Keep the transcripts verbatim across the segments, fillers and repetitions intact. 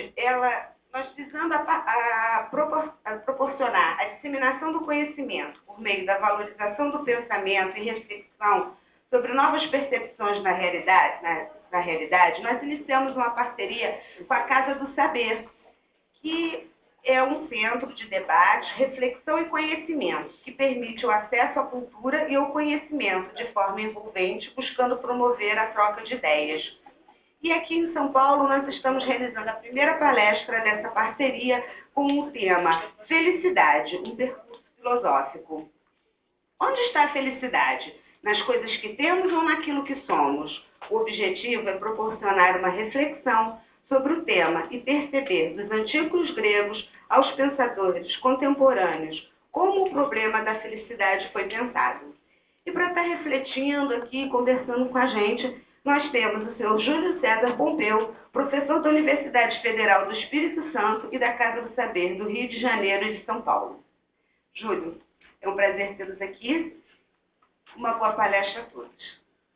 arte, ela, nós visando a, a, propor, a proporcionar a disseminação do conhecimento por meio da valorização do pensamento e reflexão sobre novas percepções na realidade, na, na realidade, nós iniciamos uma parceria com a Casa do Saber, que é um centro de debate, reflexão e conhecimento, que permite o acesso à cultura e ao conhecimento de forma envolvente, buscando promover a troca de ideias. E aqui em São Paulo nós estamos realizando a primeira palestra dessa parceria com o tema Felicidade, um percurso filosófico. Onde está a felicidade? Nas coisas que temos ou naquilo que somos? O objetivo é proporcionar uma reflexão sobre o tema e perceber dos antigos gregos aos pensadores contemporâneos como o problema da felicidade foi pensado. E para estar refletindo aqui, conversando com a gente, nós temos o senhor Júlio César Pompeu, professor da Universidade Federal do Espírito Santo e da Casa do Saber do Rio de Janeiro e de São Paulo. Júlio, é um prazer tê-los aqui. Uma boa palestra a todos.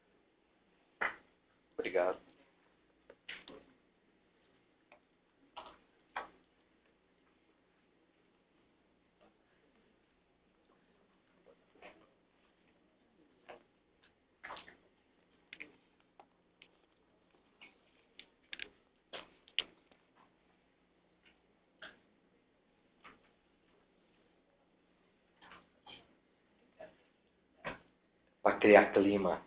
Obrigado. Para criar clima.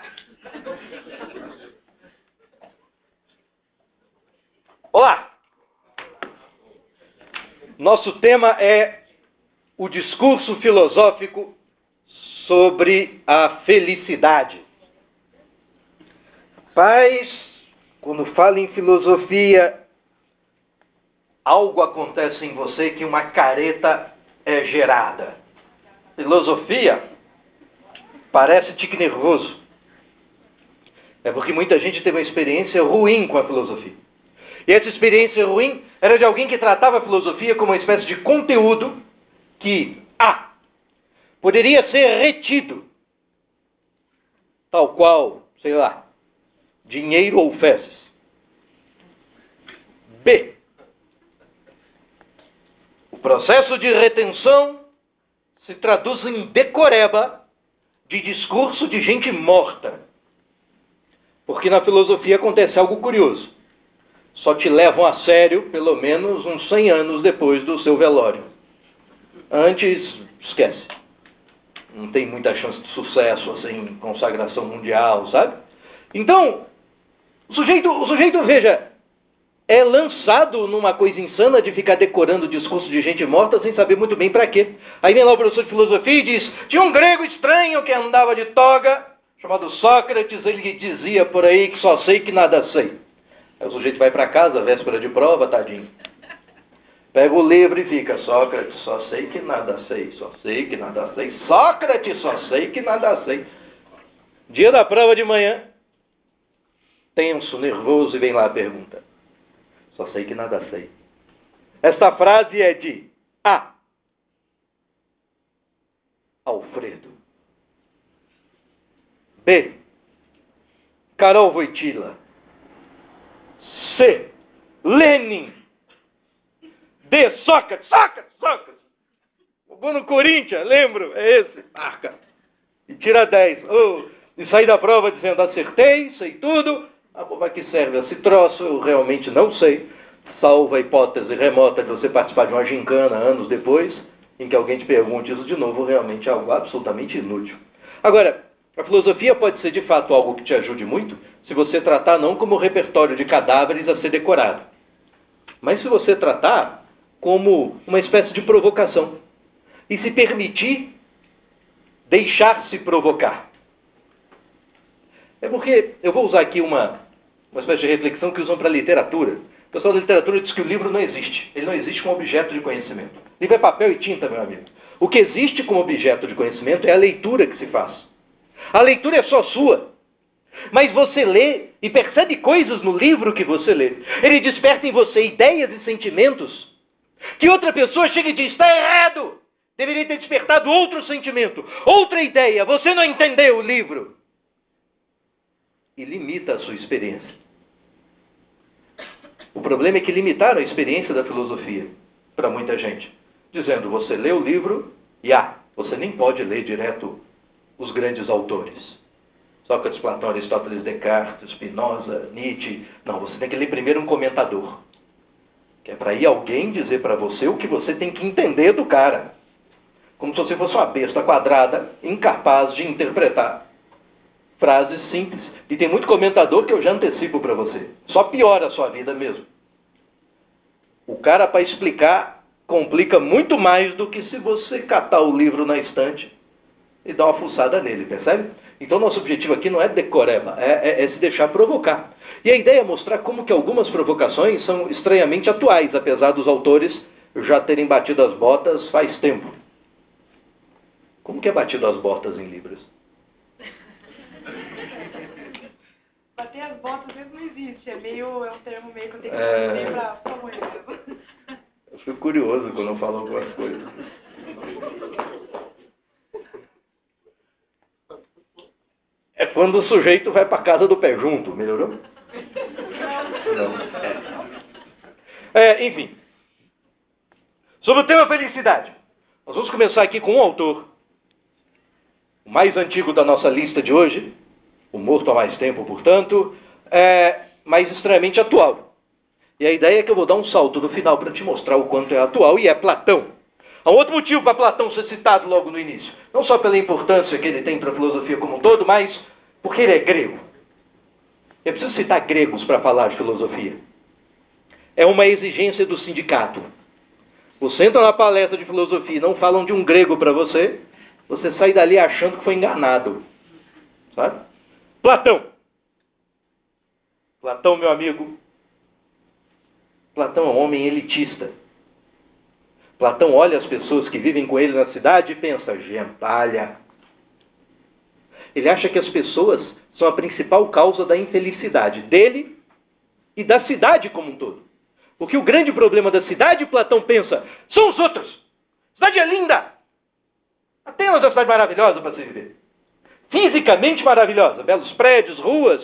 Olá! Nosso tema é o discurso filosófico sobre a felicidade. Mas, quando fala em filosofia, algo acontece em você que uma careta é gerada. Filosofia parece tique nervoso. É porque muita gente teve uma experiência ruim com a filosofia. E essa experiência ruim era de alguém que tratava a filosofia como uma espécie de conteúdo que, A, poderia ser retido, tal qual, sei lá, dinheiro ou fezes. B, o processo de retenção se traduz em decoreba de discurso de gente morta. Porque na filosofia acontece algo curioso. Só te levam a sério pelo menos uns cem anos depois do seu velório. Antes, esquece. Não tem muita chance de sucesso, assim, consagração mundial, sabe? Então, o sujeito, o sujeito, veja, é lançado numa coisa insana de ficar decorando o discurso de gente morta sem saber muito bem para quê. Aí vem lá o professor de filosofia e diz, tinha um grego estranho que andava de toga, chamado Sócrates, ele dizia por aí que só sei que nada sei. Aí o sujeito vai para casa, véspera de prova, tadinho. Pega o livro e fica, Sócrates, só sei que nada sei, só sei que nada sei. Sócrates, só sei que nada sei. Dia da prova de manhã, tenso, nervoso, e vem lá a pergunta. Só sei que nada sei. Esta frase é de A. Alfredo. B. Carol Wojtyla. C. Lenin. D. Sócrates. Sócrates, Sócrates. Vou no Corinthians, lembro, é esse. Marca. E tira dez. Oh, e sair da prova dizendo, acertei, sei tudo. Ah, para que serve esse troço? Eu realmente não sei. Salvo a hipótese remota de você participar de uma gincana anos depois, em que alguém te pergunte isso de novo, realmente é algo absolutamente inútil. Agora, a filosofia pode ser de fato algo que te ajude muito, se você tratar não como repertório de cadáveres a ser decorado, mas se você tratar como uma espécie de provocação, e se permitir deixar-se provocar. É porque eu vou usar aqui uma, uma espécie de reflexão que usam para a literatura. O pessoal da literatura diz que o livro não existe. Ele não existe como objeto de conhecimento. O livro é papel e tinta, meu amigo. O que existe como objeto de conhecimento é a leitura que se faz. A leitura é só sua. Mas você lê e percebe coisas no livro que você lê. Ele desperta em você ideias e sentimentos que outra pessoa chega e diz, está errado. Deveria ter despertado outro sentimento, outra ideia. Você não entendeu o livro. E limita a sua experiência. O problema é que limitaram a experiência da filosofia para muita gente, dizendo, você lê o livro e, ah, você nem pode ler direto os grandes autores. Sócrates, Platão, Aristóteles, Descartes, Spinoza, Nietzsche. Não, você tem que ler primeiro um comentador. Que é para ir alguém dizer para você o que você tem que entender do cara. Como se você fosse uma besta quadrada, incapaz de interpretar frases simples. E tem muito comentador que eu já antecipo para você. Só piora a sua vida mesmo. O cara, para explicar, complica muito mais do que se você catar o livro na estante e dar uma fuçada nele, percebe? Então nosso objetivo aqui não é decoreba, é, é, é se deixar provocar. E a ideia é mostrar como que algumas provocações são estranhamente atuais, apesar dos autores já terem batido as botas faz tempo. Como que é batido as botas em Libras? Bater as botas mesmo não existe, é meio, é um termo meio que eu tenho que É... fazer pra, pra morrer mesmo. Eu fico curioso quando eu falo algumas coisas. É quando o sujeito vai para casa do pé junto, melhorou? Não. É. É, enfim. Sobre o tema felicidade. Nós vamos começar aqui com um autor, o mais antigo da nossa lista de hoje, o morto há mais tempo, portanto, é, mas extremamente atual. E a ideia é que eu vou dar um salto no final para te mostrar o quanto é atual, e é Platão. Há um outro motivo para Platão ser citado logo no início. Não só pela importância que ele tem para a filosofia como um todo, mas porque ele é grego. Eu preciso citar gregos para falar de filosofia. É uma exigência do sindicato. Você entra na palestra de filosofia e não falam de um grego para você, você sai dali achando que foi enganado. Sabe? Platão. Platão, meu amigo. Platão é um homem elitista. Platão olha as pessoas que vivem com ele na cidade e pensa, gentalha. Ele acha que as pessoas são a principal causa da infelicidade dele e da cidade como um todo. Porque o grande problema da cidade, Platão pensa, são os outros. A cidade é linda. Atenas é uma cidade maravilhosa para se viver. Fisicamente maravilhosa. Belos prédios, ruas.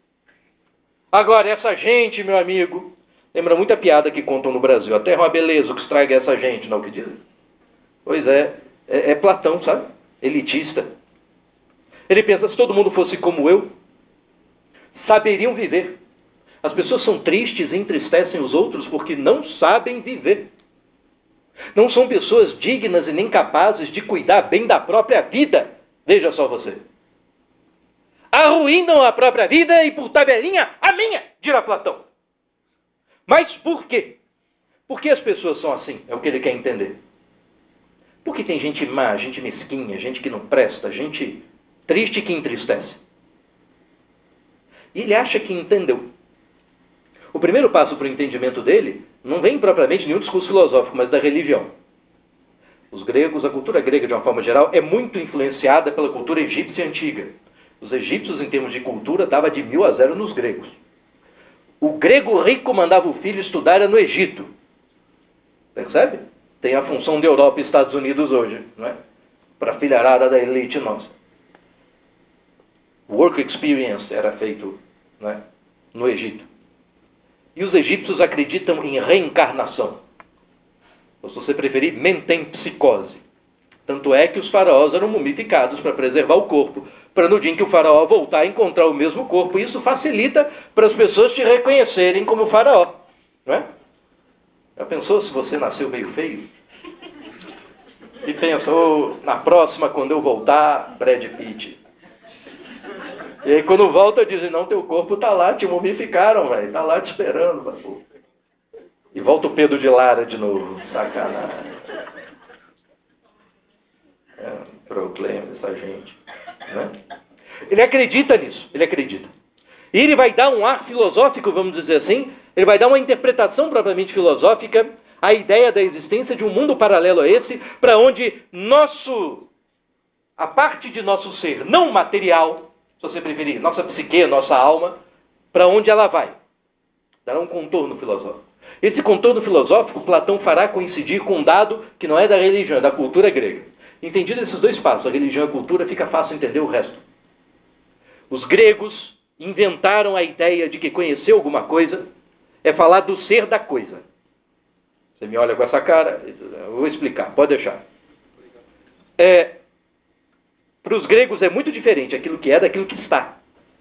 Agora, essa gente, meu amigo, lembra muita piada que contam no Brasil. A terra é uma beleza, o que estraga é essa gente, não é o que dizem? Pois é, é, é Platão, sabe? Elitista. Ele pensa, se todo mundo fosse como eu, saberiam viver. As pessoas são tristes e entristecem os outros porque não sabem viver. Não são pessoas dignas e nem capazes de cuidar bem da própria vida. Veja só você. Arruinam a própria vida e, por tabelinha, a minha, dirá Platão. Mas por quê? Por que as pessoas são assim? É o que ele quer entender. Porque tem gente má, gente mesquinha, gente que não presta, gente triste que entristece. E ele acha que entendeu. O primeiro passo para o entendimento dele não vem propriamente de nenhum discurso filosófico, mas da religião. Os gregos, a cultura grega de uma forma geral, é muito influenciada pela cultura egípcia antiga. Os egípcios, em termos de cultura, dava de mil a zero nos gregos. O grego rico mandava o filho estudar no Egito. Percebe? Tem a função da Europa e Estados Unidos hoje, não é? Para a filharada da elite nossa. O work experience era feito, não é? No Egito. E os egípcios acreditam em reencarnação. Ou, se você preferir, mentempsicose. Tanto é que os faraós eram mumificados para preservar o corpo, para no dia em que o faraó voltar a encontrar o mesmo corpo. Isso facilita para as pessoas te reconhecerem como faraó. Não é? Já pensou se você nasceu meio feio? E pensa, oh, na próxima, quando eu voltar, Brad Pitt. E aí quando volta, dizem, não, teu corpo tá lá, te mumificaram, velho. Tá lá te esperando, babu. E volta o Pedro de Lara de novo. Sacanagem. É um problema essa gente. Né? Ele acredita nisso, ele acredita. E ele vai dar um ar filosófico, vamos dizer assim, ele vai dar uma interpretação propriamente filosófica à ideia da existência de um mundo paralelo a esse, para onde nosso, a parte de nosso ser não material, se você preferir, nossa psique, nossa alma, para onde ela vai. Dará um contorno filosófico. Esse contorno filosófico, Platão fará coincidir com um dado que não é da religião, é da cultura grega. Entendido esses dois passos, a religião e a cultura, fica fácil entender o resto. Os gregos inventaram a ideia de que conhecer alguma coisa é falar do ser da coisa. Você me olha com essa cara, eu vou explicar, pode deixar. É, para os gregos é muito diferente aquilo que é daquilo que está.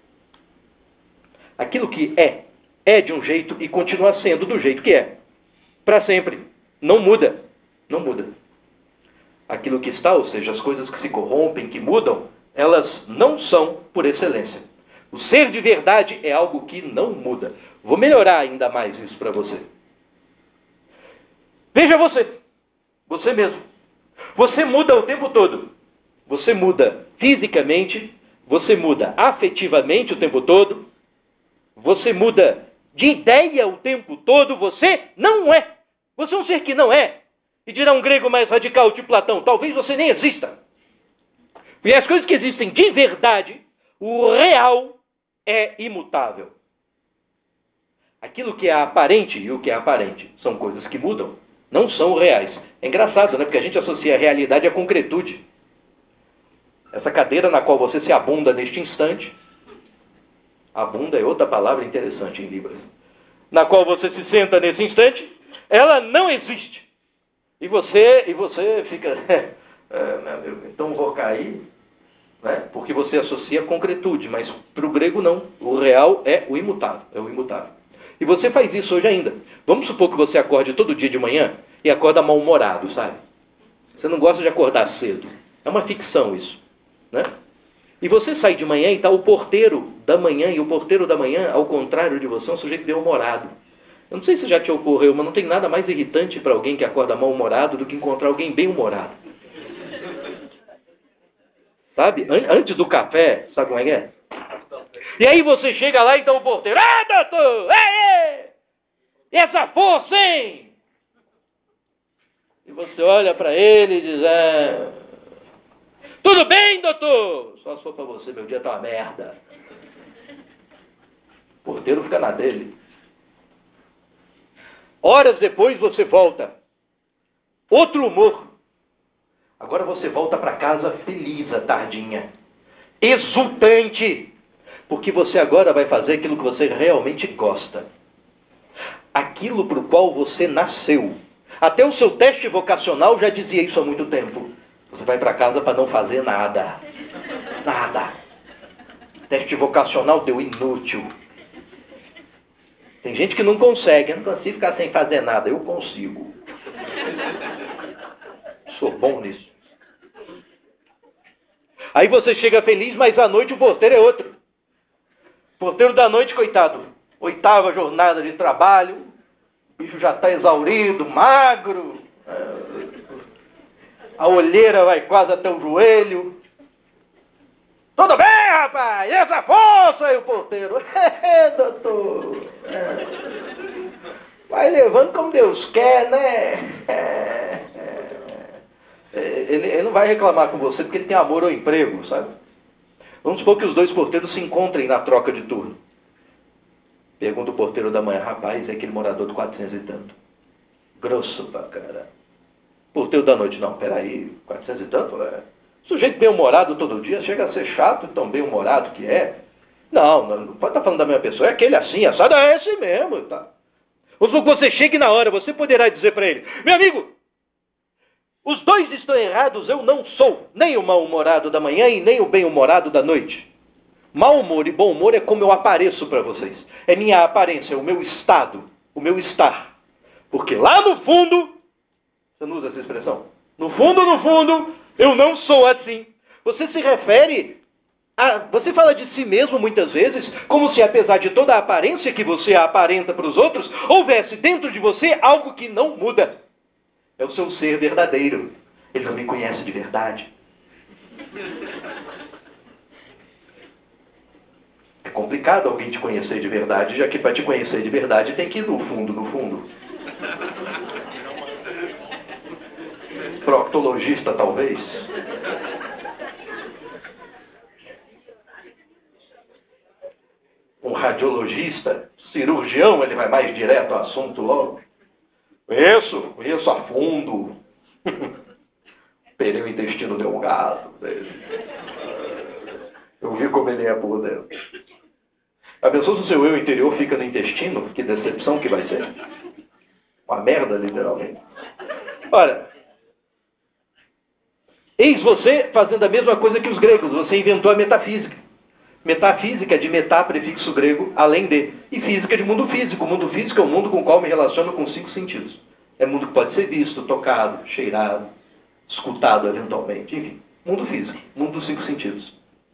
Aquilo que é, é de um jeito e continua sendo do jeito que é. Para sempre. Não muda. Não muda. Aquilo que está, ou seja, as coisas que se corrompem, que mudam, elas não são por excelência. O ser de verdade é algo que não muda. Vou melhorar ainda mais isso para você. Veja você. Você mesmo. Você muda o tempo todo. Você muda fisicamente. Você muda afetivamente o tempo todo. Você muda de ideia o tempo todo. Você não é. Você é um ser que não é. E dirá um grego mais radical, tipo Platão, talvez você nem exista. E as coisas que existem de verdade, o real é imutável. Aquilo que é aparente e o que é aparente são coisas que mudam, não são reais. É engraçado, né? Porque a gente associa a realidade à concretude. Essa cadeira na qual você se abunda neste instante, abunda é outra palavra interessante em Libras, na qual você se senta nesse instante, ela não existe. E você, e você fica, é, então vou cair, né? Porque você associa a concretude, mas para o grego não. O real é o imutável, é o imutável. E você faz isso hoje ainda. Vamos supor que você acorde todo dia de manhã e acorda mal-humorado, sabe? Você não gosta de acordar cedo. É uma ficção isso, né? E você sai de manhã e está o porteiro da manhã, e o porteiro da manhã, ao contrário de você, é um sujeito bem-humorado. Eu não sei se já te ocorreu, mas não tem nada mais irritante para alguém que acorda mal-humorado do que encontrar alguém bem-humorado. Sabe? Antes do café, sabe como é que é? E aí você chega lá e então o porteiro, ah, doutor, ei, ei, essa força, hein? E você olha para ele e diz, é, tudo bem, doutor? Só se for para você, meu dia tá uma merda. O porteiro fica na dele. Horas depois você volta. Outro humor. Agora você volta para casa feliz à tardinha. Exultante. Porque você agora vai fazer aquilo que você realmente gosta. Aquilo para o qual você nasceu. Até o seu teste vocacional já dizia isso há muito tempo. Você vai para casa para não fazer nada. Nada. Teste vocacional deu inútil. Tem gente que não consegue. Eu não consigo ficar sem fazer nada. Eu consigo. Sou bom nisso. Aí você chega feliz, mas à noite o porteiro é outro. O porteiro da noite, coitado. Oitava jornada de trabalho. O bicho já está exaurido, magro. A olheira vai quase até o joelho. Tudo bem, rapaz? E essa força? E o porteiro, é, doutor. É. Vai levando como Deus quer, né? É, é. Ele, ele não vai reclamar com você porque ele tem amor ao emprego, sabe? Vamos supor que os dois porteiros se encontrem na troca de turno. Pergunta o porteiro da manhã, rapaz, é aquele morador do quatrocentos e tanto. Grosso pra cara. Porteiro da noite, não, peraí, quatrocentos e tanto? É. Sujeito bem-humorado todo dia, chega a ser chato, tão bem-humorado que é. Não, não, não pode estar falando da mesma pessoa, é aquele assim, assado é esse mesmo, tá? Ou se você chegue na hora, você poderá dizer para ele, meu amigo, os dois estão errados, eu não sou nem o mal-humorado da manhã e nem o bem-humorado da noite. Mau humor e bom humor é como eu apareço para vocês. É minha aparência, o meu estado, o meu estar. Porque lá no fundo, você não usa essa expressão? No fundo, no fundo, eu não sou assim. Você se refere a... Você fala de si mesmo muitas vezes como se, apesar de toda a aparência que você aparenta para os outros, houvesse dentro de você algo que não muda. É o seu ser verdadeiro. Ele não me conhece de verdade. É complicado alguém te conhecer de verdade, já que para te conhecer de verdade tem que ir no fundo, no fundo. Proctologista, talvez. Um radiologista, cirurgião, ele vai mais direto ao assunto logo. Conheço, conheço a fundo. Perei o intestino delgado. Eu vi como ele é por dentro. A pessoa do seu eu interior fica no intestino, que decepção que vai ser. Uma merda, literalmente. Olha, eis você fazendo a mesma coisa que os gregos, você inventou a metafísica. Metafísica de metá, prefixo grego, além de. E física de mundo físico. O mundo físico é o mundo com o qual me relaciono com cinco sentidos. É mundo que pode ser visto, tocado, cheirado, escutado eventualmente. Enfim, mundo físico, mundo dos cinco sentidos.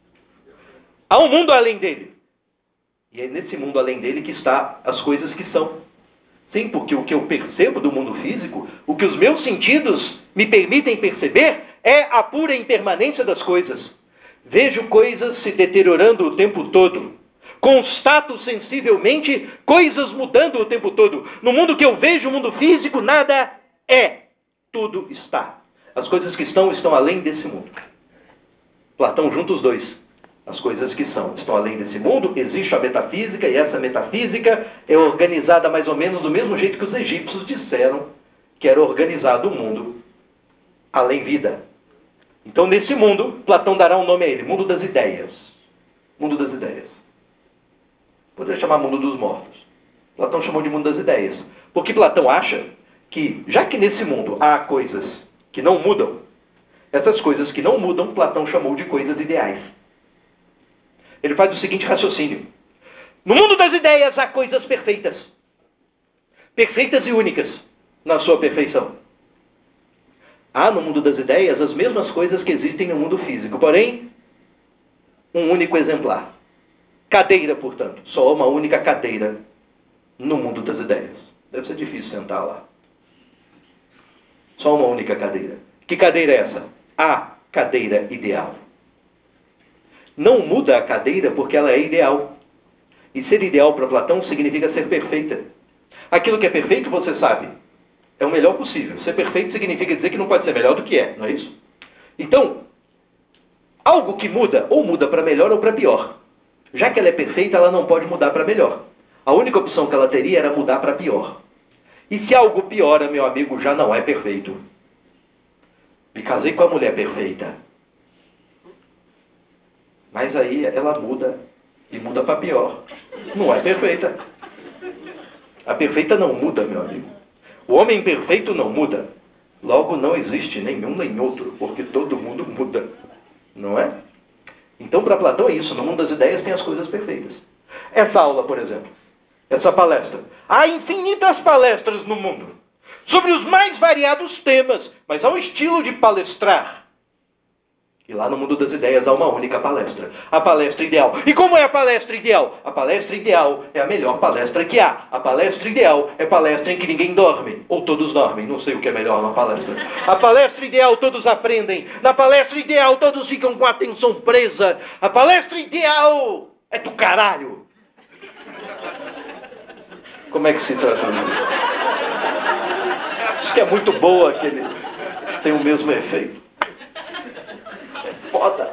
Há um mundo além dele. E é nesse mundo além dele que está as coisas que são. Sim, porque o que eu percebo do mundo físico, o que os meus sentidos me permitem perceber, é a pura impermanência das coisas. Vejo coisas se deteriorando o tempo todo. Constato sensivelmente coisas mudando o tempo todo. No mundo que eu vejo, o mundo físico, nada é. Tudo está. As coisas que estão, estão além desse mundo. Platão junta os dois. As coisas que são, estão além desse mundo. Existe a metafísica, e essa metafísica é organizada mais ou menos do mesmo jeito que os egípcios disseram que era organizado o mundo além vida. Então, nesse mundo, Platão dará um nome a ele, mundo das ideias. Mundo das ideias. Poderia chamar mundo dos mortos. Platão chamou de mundo das ideias. Porque Platão acha que, já que nesse mundo há coisas que não mudam, essas coisas que não mudam, Platão chamou de coisas ideais. Ele faz o seguinte raciocínio. No mundo das ideias há coisas perfeitas. Perfeitas e únicas na sua perfeição. Há no mundo das ideias as mesmas coisas que existem no mundo físico, porém, um único exemplar. Cadeira, portanto. Só uma única cadeira no mundo das ideias. Deve ser difícil sentar lá. Só uma única cadeira. Que cadeira é essa? A cadeira ideal. Não muda a cadeira porque ela é ideal. E ser ideal para Platão significa ser perfeita. Aquilo que é perfeito, você sabe, é o melhor possível. Ser perfeito significa dizer que não pode ser melhor do que é, não é isso? Então, algo que muda, ou muda para melhor ou para pior. Já que ela é perfeita, ela não pode mudar para melhor. A única opção que ela teria era mudar para pior. E se algo piora, meu amigo, já não é perfeito. Me casei com a mulher perfeita. Mas aí ela muda, e muda para pior. Não é perfeita. A perfeita não muda, meu amigo. O homem perfeito não muda. Logo, não existe nenhum nem outro, porque todo mundo muda. Não é? Então, para Platão é isso. No mundo das ideias tem as coisas perfeitas. Essa aula, por exemplo. Essa palestra. Há infinitas palestras no mundo. Sobre os mais variados temas. Mas há um estilo de palestrar. E lá no mundo das ideias há uma única palestra. A palestra ideal. E como é a palestra ideal? A palestra ideal é a melhor palestra que há. A palestra ideal é palestra em que ninguém dorme. Ou todos dormem. Não sei o que é melhor na palestra. A palestra ideal todos aprendem. Na palestra ideal todos ficam com a atenção presa. A palestra ideal é do caralho. Como é que se traduz isso? Isso que é muito boa, que ele tem o mesmo efeito. Foda.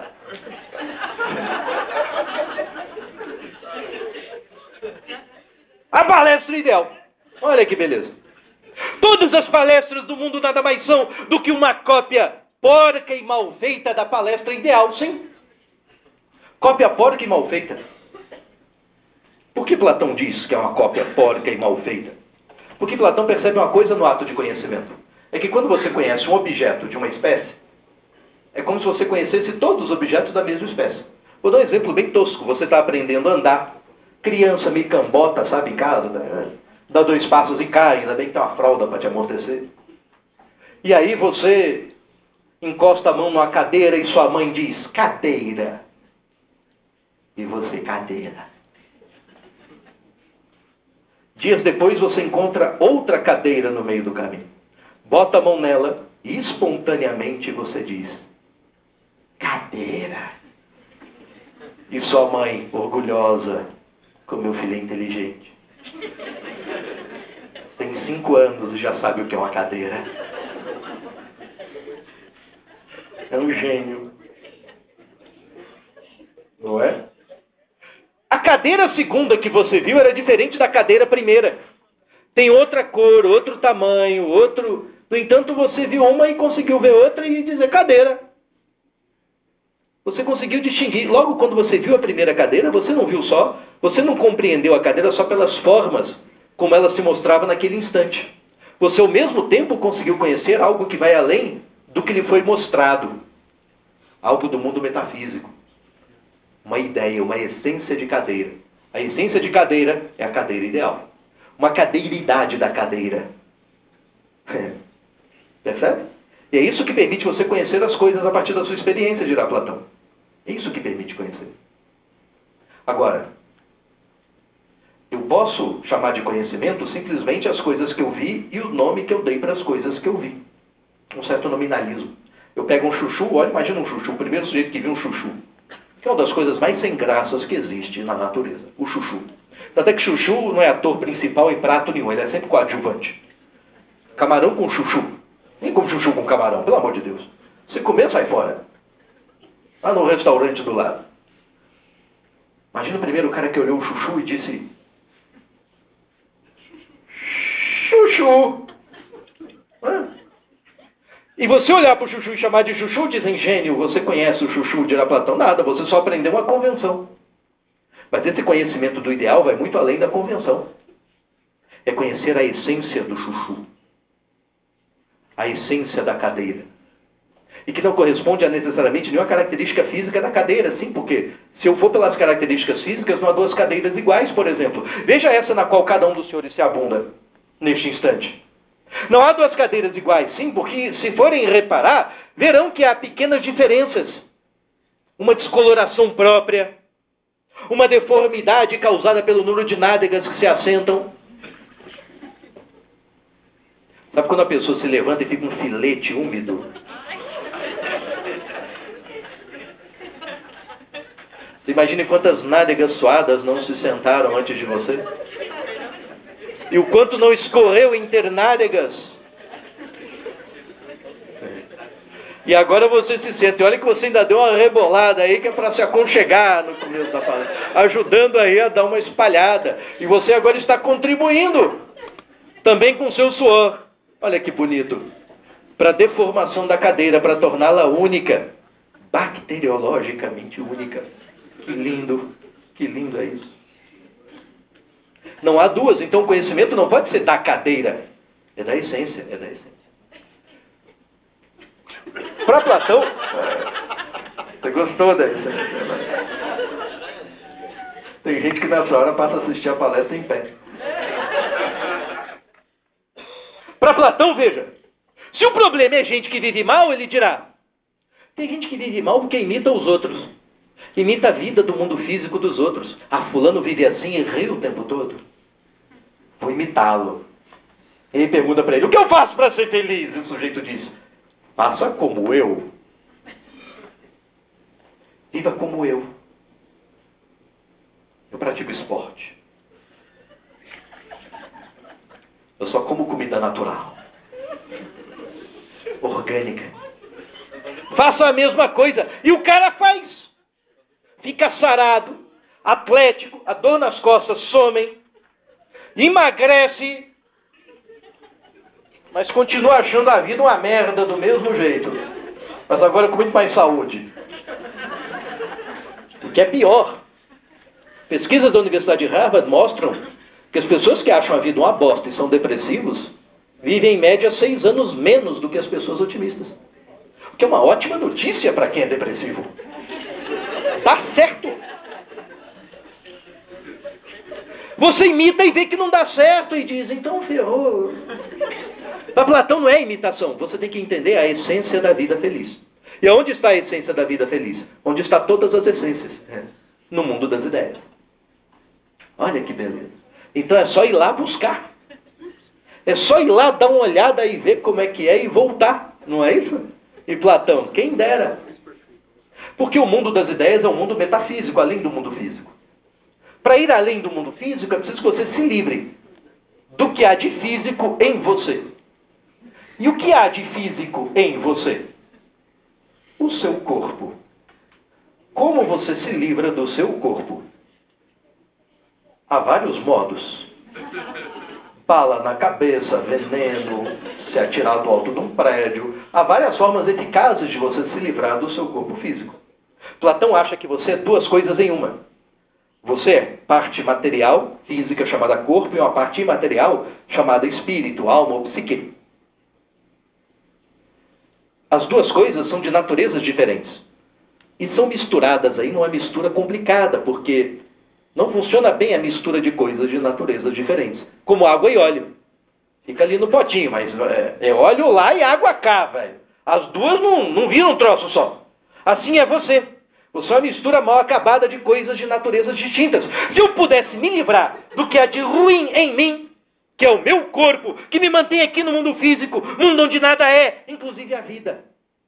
A palestra ideal. Olha que beleza. Todas as palestras do mundo nada mais são do que uma cópia porca e mal feita da palestra ideal, sim. Cópia porca e mal feita. Por que Platão diz que é uma cópia porca e mal feita? Porque Platão percebe uma coisa no ato de conhecimento. É que quando você conhece um objeto de uma espécie, é como se você conhecesse todos os objetos da mesma espécie. Vou dar um exemplo bem tosco. Você está aprendendo a andar. Criança meio cambota, sabe, em casa. Né? Dá dois passos e cai. Ainda bem que tem uma fralda para te amortecer. E aí você encosta a mão numa cadeira e sua mãe diz, cadeira. E você, cadeira. Dias depois você encontra outra cadeira no meio do caminho. Bota a mão nela e espontaneamente você diz, cadeira. E sua mãe, orgulhosa, como meu filho é inteligente. Tem cinco anos e já sabe o que é uma cadeira. É um gênio. Não é? A cadeira segunda que você viu era diferente da cadeira primeira. Tem outra cor, outro tamanho, outro... No entanto, você viu uma e conseguiu ver outra e dizer cadeira. Você conseguiu distinguir. Logo quando você viu a primeira cadeira, você não viu só, você não compreendeu a cadeira só pelas formas como ela se mostrava naquele instante. Você ao mesmo tempo conseguiu conhecer algo que vai além do que lhe foi mostrado. Algo do mundo metafísico. Uma ideia, uma essência de cadeira. A essência de cadeira é a cadeira ideal. Uma cadeiridade da cadeira. Percebe? E é isso que permite você conhecer as coisas a partir da sua experiência, dirá Platão. É isso que permite conhecer. Agora, eu posso chamar de conhecimento simplesmente as coisas que eu vi e o nome que eu dei para as coisas que eu vi. Um certo nominalismo. Eu pego um chuchu, olha, imagina um chuchu, o primeiro sujeito que viu um chuchu. Que é uma das coisas mais sem graças que existe na natureza, o chuchu. Até que chuchu não é ator principal em prato nenhum, ele é sempre coadjuvante. Camarão com chuchu. Nem como chuchu com camarão, pelo amor de Deus. Se comer, sai fora. Lá no restaurante do lado. Imagina primeiro o cara que olhou o chuchu e disse: chuchu. Hã? E você olhar para o chuchu e chamar de chuchu, dizem gênio, você conhece o chuchu, dirá Platão. Nada, você só aprendeu uma convenção. Mas esse conhecimento do ideal vai muito além da convenção. É conhecer a essência do chuchu. A essência da cadeira. E que não corresponde a necessariamente nenhuma característica física da cadeira. Sim, porque se eu for pelas características físicas, não há duas cadeiras iguais, por exemplo. Veja essa na qual cada um dos senhores se abunda, neste instante. Não há duas cadeiras iguais, sim, porque se forem reparar, verão que há pequenas diferenças. Uma descoloração própria, uma deformidade causada pelo número de nádegas que se assentam. Sabe quando a pessoa se levanta e fica um filete úmido? Você imagine quantas nádegas suadas não se sentaram antes de você? E o quanto não escorreu internádegas. E agora você se sente. Olha que você ainda deu uma rebolada aí que é para se aconchegar no começo da palestra. Ajudando aí a dar uma espalhada. E você agora está contribuindo. Também com seu suor. Olha que bonito. Para a deformação da cadeira, para torná-la única. Bacteriologicamente única. Que lindo. Que lindo é isso. Não há duas, então o conhecimento não pode ser da cadeira. É da essência, é da essência. Para Platão, você gostou dessa? Tem gente que nessa hora passa a assistir a palestra em pé. Para Platão, veja, se o problema é gente que vive mal, ele dirá, tem gente que vive mal porque imita os outros. Imita a vida do mundo físico dos outros. Ah, fulano vive assim e ri o tempo todo. Vou imitá-lo. Ele pergunta para ele, o que eu faço para ser feliz? E o sujeito diz, faça como eu. Viva como eu. Eu pratico esporte. Eu só como comida natural. Orgânica. Faça a mesma coisa. E o cara faz. Fica sarado, atlético, a dor nas costas some, emagrece, mas continua achando a vida uma merda do mesmo jeito. Mas agora com muito mais saúde. O que é pior. Pesquisas da Universidade de Harvard mostram que as pessoas que acham a vida uma bosta e são depressivos vivem em média seis anos menos do que as pessoas otimistas. O que é uma ótima notícia para quem é depressivo. Dá certo. Você imita e vê que não dá certo e diz, então ferrou. Para Platão não é imitação. Você tem que entender a essência da vida feliz. E onde está a essência da vida feliz? Onde está todas as essências? É. No mundo das ideias. Olha que beleza. Então é só ir lá buscar. É só ir lá dar uma olhada e ver como é que é e voltar. Não é isso? E Platão, quem dera. Porque o mundo das ideias é um mundo metafísico, além do mundo físico. Para ir além do mundo físico, é preciso que você se livre do que há de físico em você. E o que há de físico em você? O seu corpo. Como você se livra do seu corpo? Há vários modos. Bala na cabeça, veneno, se atirar do alto de um prédio. Há várias formas eficazes de você se livrar do seu corpo físico. Platão acha que você é duas coisas em uma. Você é parte material, física, chamada corpo, e uma parte imaterial, chamada espírito, alma ou psique. As duas coisas são de naturezas diferentes. E são misturadas aí numa mistura complicada, porque não funciona bem a mistura de coisas de naturezas diferentes. Como água e óleo. Fica ali no potinho, mas é, é óleo lá e água cá, velho. As duas não, não viram um troço só. Assim é você. Você é uma mistura mal acabada de coisas de naturezas distintas. Se eu pudesse me livrar do que há de ruim em mim, que é o meu corpo, que me mantém aqui no mundo físico, mundo onde nada é, inclusive a vida,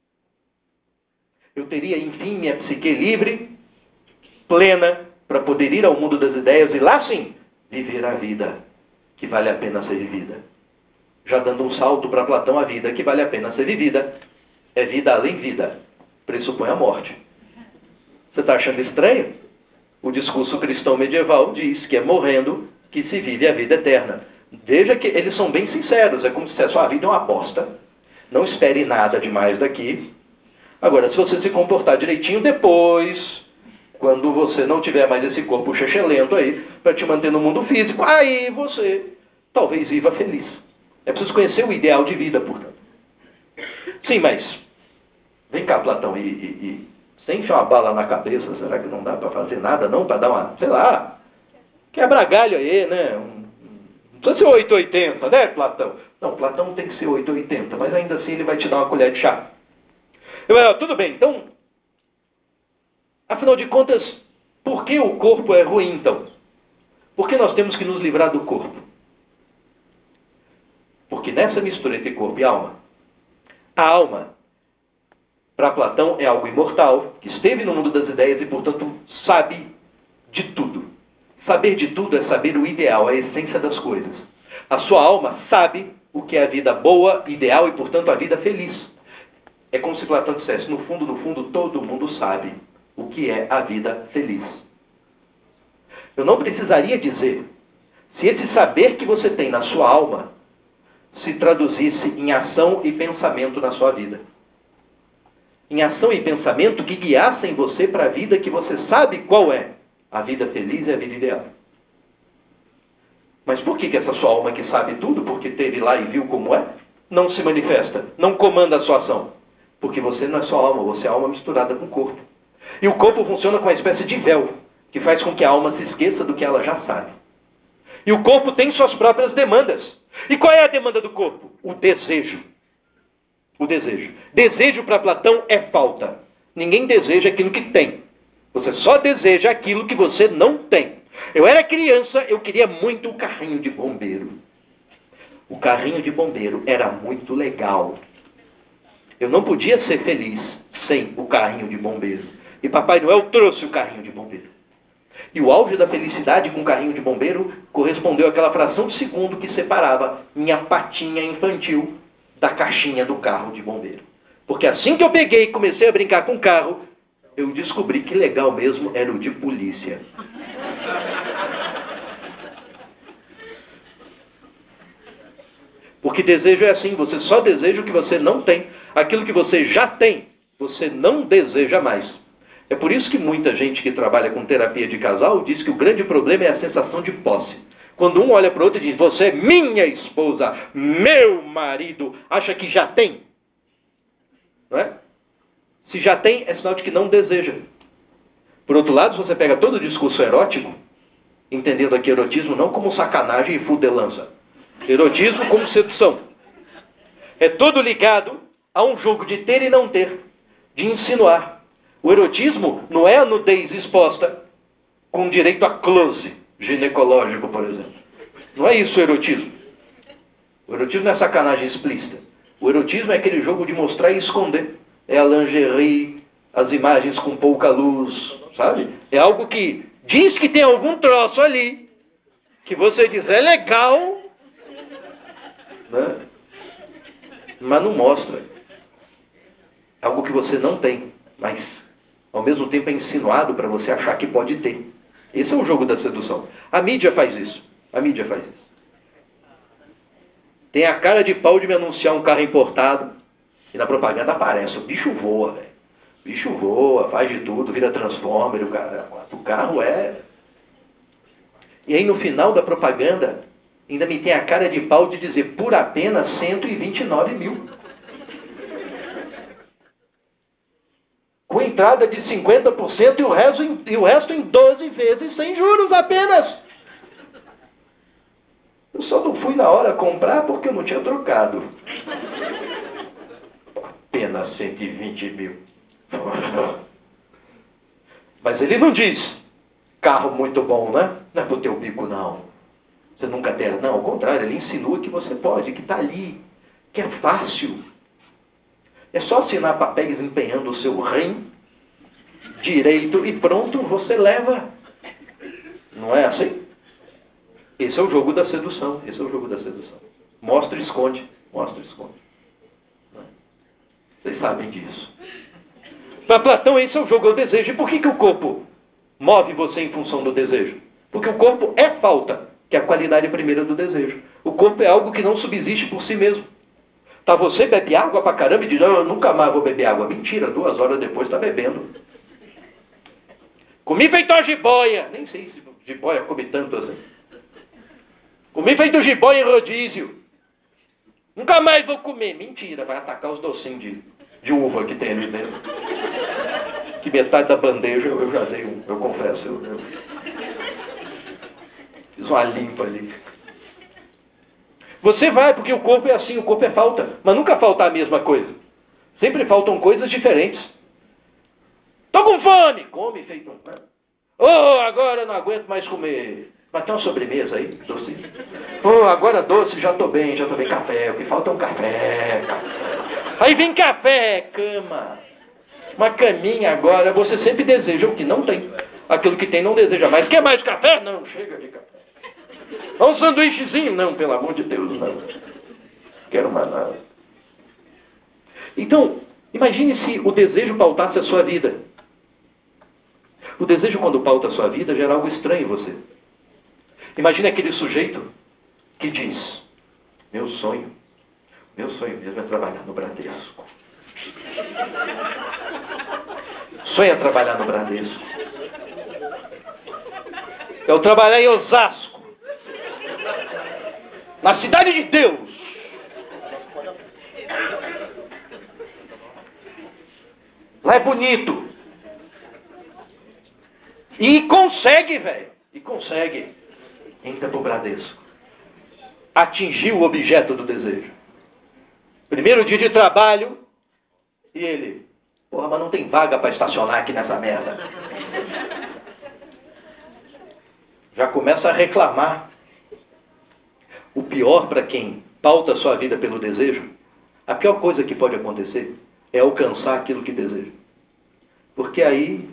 eu teria, enfim, minha psique livre, plena, para poder ir ao mundo das ideias e lá sim, viver a vida que vale a pena ser vivida. Já dando um salto para Platão, a vida que vale a pena ser vivida é vida além vida, pressupõe a morte. Você está achando estranho? O discurso cristão medieval diz que é morrendo que se vive a vida eterna. Veja que eles são bem sinceros, é como se a sua vida é uma aposta. Não espere nada demais daqui. Agora, se você se comportar direitinho depois, quando você não tiver mais esse corpo chechelento aí, para te manter no mundo físico, aí você talvez viva feliz. É preciso conhecer o ideal de vida, portanto. Sim, mas vem cá, Platão, e, e, e você enche uma bala na cabeça, será que não dá para fazer nada não? Para dar uma, sei lá, quebra galho aí, né? Um, não precisa ser oito e oitenta, né, Platão? Não, Platão tem que ser oito e oitenta, mas ainda assim ele vai te dar uma colher de chá. Eu, tudo bem, então, afinal de contas, por que o corpo é ruim, então? Por que nós temos que nos livrar do corpo? Porque nessa mistura entre corpo e alma, a alma, para Platão, é algo imortal, que esteve no mundo das ideias e, portanto, sabe de tudo. Saber de tudo é saber o ideal, a essência das coisas. A sua alma sabe o que é a vida boa, ideal e, portanto, a vida feliz. É como se Platão dissesse, no fundo, no fundo, todo mundo sabe o que é a vida feliz. Eu não precisaria dizer, se esse saber que você tem na sua alma se traduzisse em ação e pensamento na sua vida. Em ação e pensamento que guiassem você para a vida que você sabe qual é. A vida feliz e a vida ideal. Mas por que, que essa sua alma que sabe tudo, porque esteve lá e viu como é, não se manifesta, não comanda a sua ação? Porque você não é só alma, você é alma misturada com o corpo. E o corpo funciona com uma espécie de véu, que faz com que a alma se esqueça do que ela já sabe. E o corpo tem suas próprias demandas. E qual é a demanda do corpo? O desejo. O desejo. Desejo para Platão é falta. Ninguém deseja aquilo que tem. Você só deseja aquilo que você não tem. Eu era criança, eu queria muito o carrinho de bombeiro. O carrinho de bombeiro era muito legal. Eu não podia ser feliz sem o carrinho de bombeiro. E Papai Noel trouxe o carrinho de bombeiro. E o auge da felicidade com o carrinho de bombeiro correspondeu àquela fração de segundo que separava minha patinha infantil da caixinha do carro de bombeiro. Porque assim que eu peguei e comecei a brincar com o carro, eu descobri que legal mesmo era o de polícia. Porque desejo é assim, você só deseja o que você não tem. Aquilo que você já tem, você não deseja mais. É por isso que muita gente que trabalha com terapia de casal diz que o grande problema é a sensação de posse. Quando um olha para o outro e diz, você é minha esposa, meu marido, acha que já tem. Não é? Se já tem, é sinal de que não deseja. Por outro lado, se você pega todo o discurso erótico, entendendo aqui erotismo não como sacanagem e fudelança. Erotismo como sedução. É todo ligado a um jogo de ter e não ter, de insinuar. O erotismo não é a nudez exposta com direito a close ginecológico, por exemplo. Não é isso o erotismo. O erotismo não é sacanagem explícita. O erotismo é aquele jogo de mostrar e esconder. É a lingerie, as imagens com pouca luz, sabe? É algo que diz que tem algum troço ali, que você diz, é legal, né? Mas não mostra. Algo que você não tem, mas ao mesmo tempo é insinuado para você achar que pode ter. Esse é o jogo da sedução. A mídia faz isso. A mídia faz isso. Tem a cara de pau de me anunciar um carro importado e na propaganda aparece, o bicho voa, velho. O bicho voa, faz de tudo, vira transformer, o, cara, o carro é... E aí no final da propaganda, ainda me tem a cara de pau de dizer, por apenas cento e vinte e nove mil. Com entrada de cinquenta por cento e o resto em, e o resto em doze vezes sem juros apenas. Eu só não fui na hora comprar porque eu não tinha trocado. Apenas cento e vinte mil. Mas ele não diz, carro muito bom, né? Não é pro teu bico, não. Você nunca der. Não, ao contrário, ele insinua que você pode, que está ali, que é fácil. É só assinar papéis empenhando o seu rim direito e pronto, você leva. Não é assim? Esse é o jogo da sedução. Esse é o jogo da sedução. Mostra e esconde. Mostra e esconde. Não é? Vocês sabem disso. Para Platão, esse é o jogo, é o desejo. E por que, que o corpo move você em função do desejo? Porque o corpo é falta, que é a qualidade primeira do desejo. O corpo é algo que não subsiste por si mesmo. Tá, você bebe água pra caramba e diz, não, eu nunca mais vou beber água. Mentira, duas horas depois está bebendo. Comi feito uma jiboia. Nem sei se jiboia come tanto assim. Comi feito jiboia em rodízio. Nunca mais vou comer. Mentira, vai atacar os docinhos de, de uva que tem ali dentro. Que metade da bandeja eu, eu já dei um, eu confesso. Eu, eu fiz uma limpa ali. Você vai, porque o corpo é assim, o corpo é falta. Mas nunca falta a mesma coisa. Sempre faltam coisas diferentes. Tô com fome! Come, feito um... Oh, agora eu não aguento mais comer. Mas tem uma sobremesa aí, doce. Oh, agora doce, já tô bem, já tô bem. Café, o que falta é um café. Aí vem café, cama. Uma caminha agora, você sempre deseja o que não tem. Aquilo que tem não deseja mais. Quer mais café? Não, chega de café. Um sanduíchezinho? Não, pelo amor de Deus, não. Quero mais nada. Então, imagine se o desejo pautasse a sua vida. O desejo, quando pauta a sua vida, gera algo estranho em você. Imagine aquele sujeito que diz, meu sonho, meu sonho mesmo é trabalhar no Bradesco. Sonha trabalhar no Bradesco. Eu trabalhar em Osasco. Na cidade de Deus. Lá é bonito. E consegue, velho. E consegue. Entra pro Bradesco. Atingiu o objeto do desejo. Primeiro dia de trabalho. E ele. Porra, mas não tem vaga para estacionar aqui nessa merda. Já começa a reclamar. O pior para quem pauta a sua vida pelo desejo, a pior coisa que pode acontecer é alcançar aquilo que deseja. Porque aí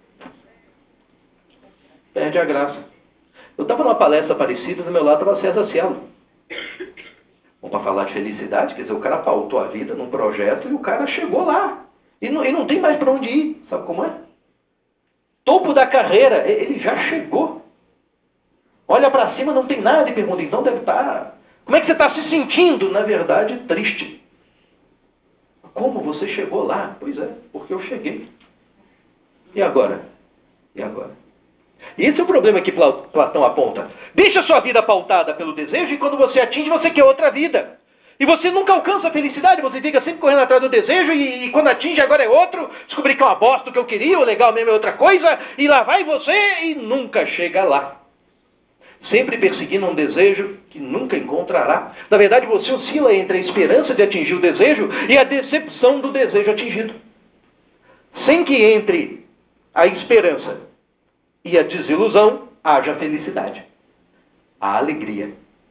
perde a graça. Eu estava numa palestra parecida, do meu lado estava César Cielo. Bom, para falar de felicidade, quer dizer, o cara pautou a vida num projeto e o cara chegou lá. E não, e não tem mais para onde ir. Sabe como é? Topo da carreira, ele já chegou. Olha para cima, não tem nada e pergunta, então deve estar... Como é que você está se sentindo? Na verdade, triste. Como você chegou lá? Pois é, porque eu cheguei. E agora? E agora? E esse é o problema que Platão aponta. Deixa a sua vida pautada pelo desejo e quando você atinge, você quer outra vida. E você nunca alcança a felicidade, você fica sempre correndo atrás do desejo e, e quando atinge agora é outro, descobri que é uma bosta o que eu queria, o legal mesmo é outra coisa, e lá vai você e nunca chega lá. Sempre perseguindo um desejo que nunca encontrará. Na verdade, você oscila entre a esperança de atingir o desejo e a decepção do desejo atingido. Sem que entre a esperança e a desilusão, haja felicidade. A alegria.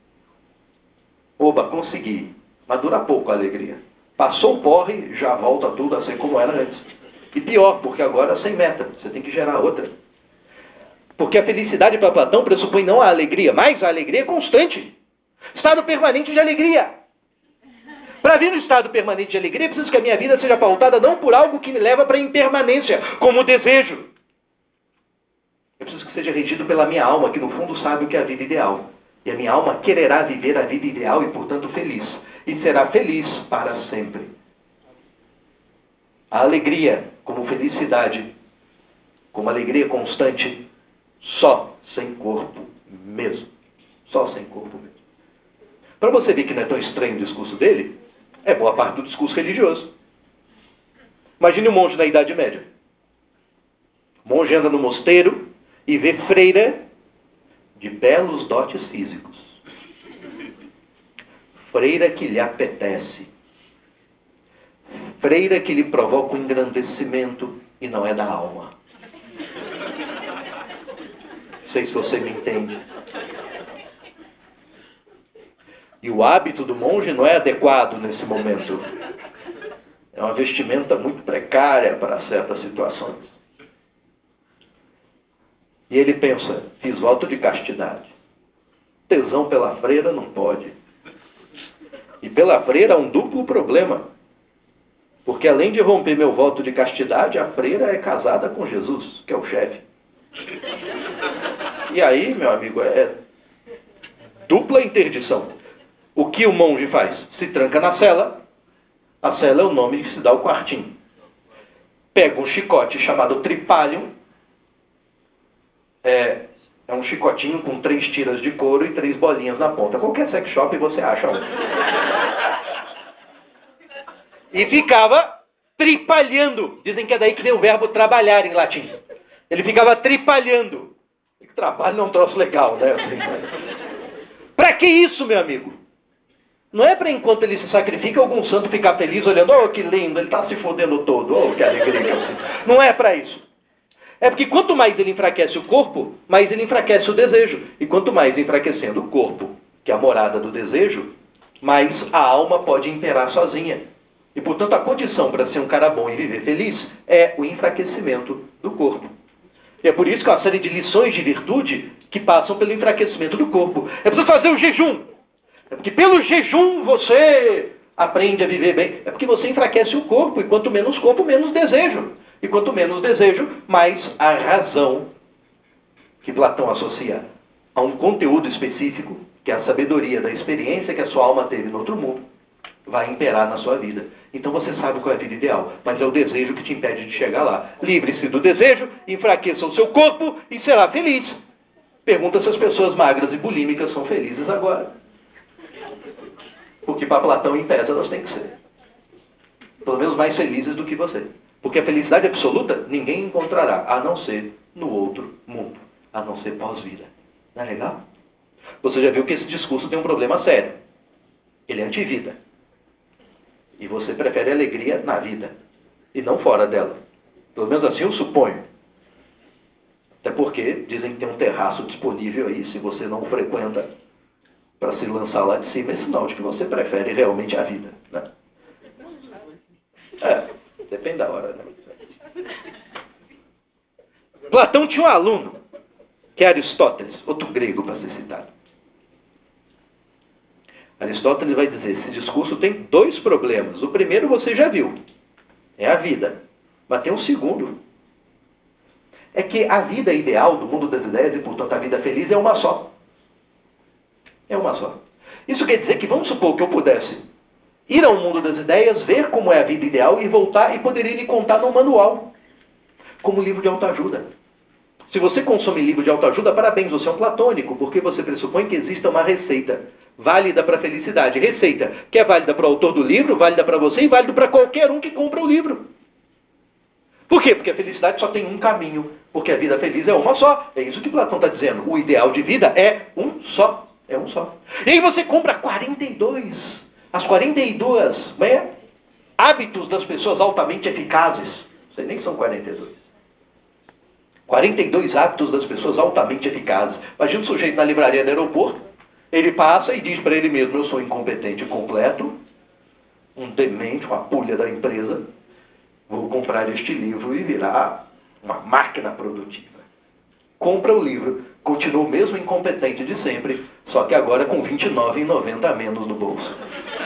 Oba, consegui. Mas dura pouco a alegria. Passou o porre, já volta tudo a ser como era antes. E pior, porque agora sem meta. Você tem que gerar outra. Porque a felicidade para Platão pressupõe não a alegria, mas a alegria constante. Estado permanente de alegria. Para vir no estado permanente de alegria, preciso que a minha vida seja pautada não por algo que me leva para a impermanência, como o desejo. Eu preciso que seja regido pela minha alma, que no fundo sabe o que é a vida ideal. E a minha alma quererá viver a vida ideal e, portanto, feliz. E será feliz para sempre. A alegria como felicidade, como alegria constante, só sem corpo mesmo. Só sem corpo mesmo. Para você ver que não é tão estranho o discurso dele, é boa parte do discurso religioso. Imagine um monge na Idade Média. O monge anda no mosteiro e vê freira de belos dotes físicos. Freira que lhe apetece. Freira que lhe provoca um engrandecimento e não é da alma. Não sei se você me entende. E o hábito do monge não é adequado nesse momento. É uma vestimenta muito precária para certas situações. E ele pensa, fiz voto de castidade. Tesão pela freira não pode. E pela freira há um duplo problema. Porque além de romper meu voto de castidade, a freira é casada com Jesus, que é o chefe. E aí, meu amigo, é dupla interdição. O que o monge faz? Se tranca na cela. A cela é o nome que se dá ao quartinho. Pega um chicote chamado tripalium. É, é um chicotinho com três tiras de couro e três bolinhas na ponta. Qualquer sex shop você acha um. E ficava tripalhando. Dizem que é daí que vem o verbo trabalhar em latim. Ele ficava tripalhando. Trabalho não é um troço legal, né? Assim, pra que isso, meu amigo? Não é para enquanto ele se sacrifica, algum santo ficar feliz olhando, oh, que lindo, ele está se fodendo todo, oh, que alegria que eu sinto. Não é para isso. É porque quanto mais ele enfraquece o corpo, mais ele enfraquece o desejo. E quanto mais enfraquecendo o corpo, que é a morada do desejo, mais a alma pode imperar sozinha. E, portanto, a condição para ser um cara bom e viver feliz é o enfraquecimento do corpo. E é por isso que há uma série de lições de virtude que passam pelo enfraquecimento do corpo. É preciso fazer o jejum. É porque pelo jejum você aprende a viver bem. É porque você enfraquece o corpo. E quanto menos corpo, menos desejo. E quanto menos desejo, mais a razão que Platão associa a um conteúdo específico, que é a sabedoria da experiência que a sua alma teve no outro mundo, vai imperar na sua vida. Então você sabe qual é a vida ideal, mas é o desejo que te impede de chegar lá. Livre-se do desejo, enfraqueça o seu corpo e será feliz. Pergunta se as pessoas magras e bulímicas são felizes agora. Porque para Platão, em tese, elas têm que ser. Pelo menos mais felizes do que você. Porque a felicidade absoluta ninguém encontrará, a não ser no outro mundo, a não ser pós-vida. Não é legal? Você já viu que esse discurso tem um problema sério. Ele é anti-vida. E você prefere alegria na vida, e não fora dela. Pelo menos assim eu suponho. Até porque dizem que tem um terraço disponível aí, se você não frequenta, para se lançar lá de cima, é sinal de que você prefere realmente a vida. Né? É, depende da hora. Né? Platão tinha um aluno, que é Aristóteles, outro grego para ser citado. Aristóteles vai dizer, esse discurso tem dois problemas. O primeiro você já viu, é a vida. Mas tem um segundo. É que a vida ideal do mundo das ideias, e portanto a vida feliz, é uma só. É uma só. Isso quer dizer que, vamos supor que eu pudesse ir ao mundo das ideias, ver como é a vida ideal e voltar e poderia lhe contar num manual. Como livro de autoajuda. Se você consome livro de autoajuda, parabéns, você é um platônico, porque você pressupõe que exista uma receita válida para a felicidade. Receita que é válida para o autor do livro, válida para você e válida para qualquer um que compra o livro. Por quê? Porque a felicidade só tem um caminho, porque a vida feliz é uma só. É isso que Platão está dizendo. O ideal de vida é um só. É um só. E aí você compra quarenta e dois. As quarenta e duas né, hábitos das pessoas altamente eficazes. Não sei nem que são quarenta e dois. quarenta e dois hábitos das pessoas altamente eficazes. Imagina o sujeito na livraria do aeroporto, ele passa e diz para ele mesmo, eu sou incompetente completo, um demente, uma pulha da empresa, vou comprar este livro e virar uma máquina produtiva. Compra o livro, continua o mesmo incompetente de sempre, só que agora com vinte e nove reais e noventa centavos a menos no bolso.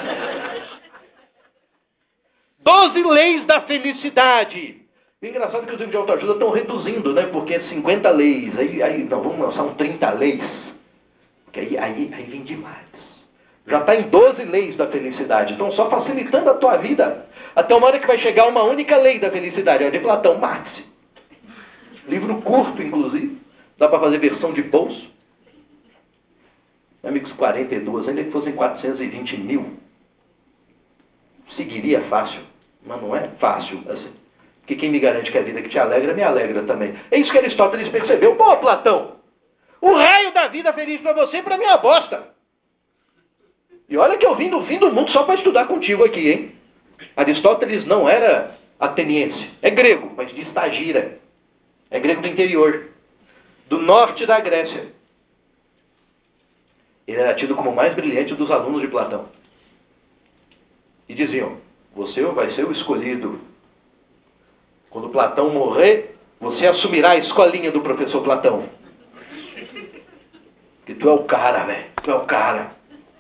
Doze leis da felicidade. O engraçado é que os livros de autoajuda estão reduzindo, né? Porque é cinquenta leis, aí, aí não, vamos lançar um trinta leis. Porque aí, aí, aí vem demais. Já está em doze leis da felicidade. Estão só facilitando a tua vida. Até uma hora que vai chegar uma única lei da felicidade. É a de Platão, mate-se. Livro curto, inclusive. Dá para fazer versão de bolso. Amigos, quarenta e dois, ainda que fossem quatrocentos e vinte mil. Seguiria fácil. Mas não é fácil assim. Porque quem me garante que a vida que te alegra, me alegra também. É isso que Aristóteles percebeu. Pô, Platão, o raio da vida feliz para você e para mim é uma bosta. E olha que eu vim do fim do mundo só para estudar contigo aqui, hein? Aristóteles não era ateniense. É grego, mas de Estagira. É grego do interior. Do norte da Grécia. Ele era tido como o mais brilhante dos alunos de Platão. E diziam, você vai ser o escolhido. Quando Platão morrer, você assumirá a escolinha do professor Platão. Porque tu é o cara, velho. Tu é o cara.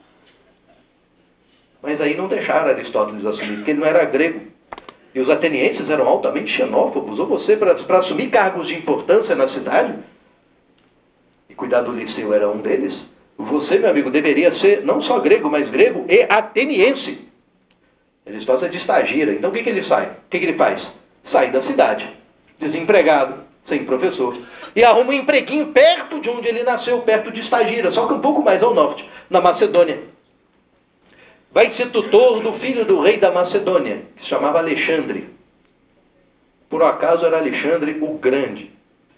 Mas aí não deixaram Aristóteles assumir, porque ele não era grego. E os atenienses eram altamente xenófobos. Ou você, para assumir cargos de importância na cidade, e cuidar do Liceu era um deles, você, meu amigo, deveria ser não só grego, mas grego e ateniense. Aristóteles é de Estagira. Então o que, que ele sai? O que, que ele faz? Sai da cidade, desempregado, sem professor, e arruma um empreguinho perto de onde ele nasceu, perto de Estagira, só que um pouco mais ao norte, na Macedônia. Vai ser tutor do filho do rei da Macedônia, que se chamava Alexandre. Por acaso era Alexandre o Grande.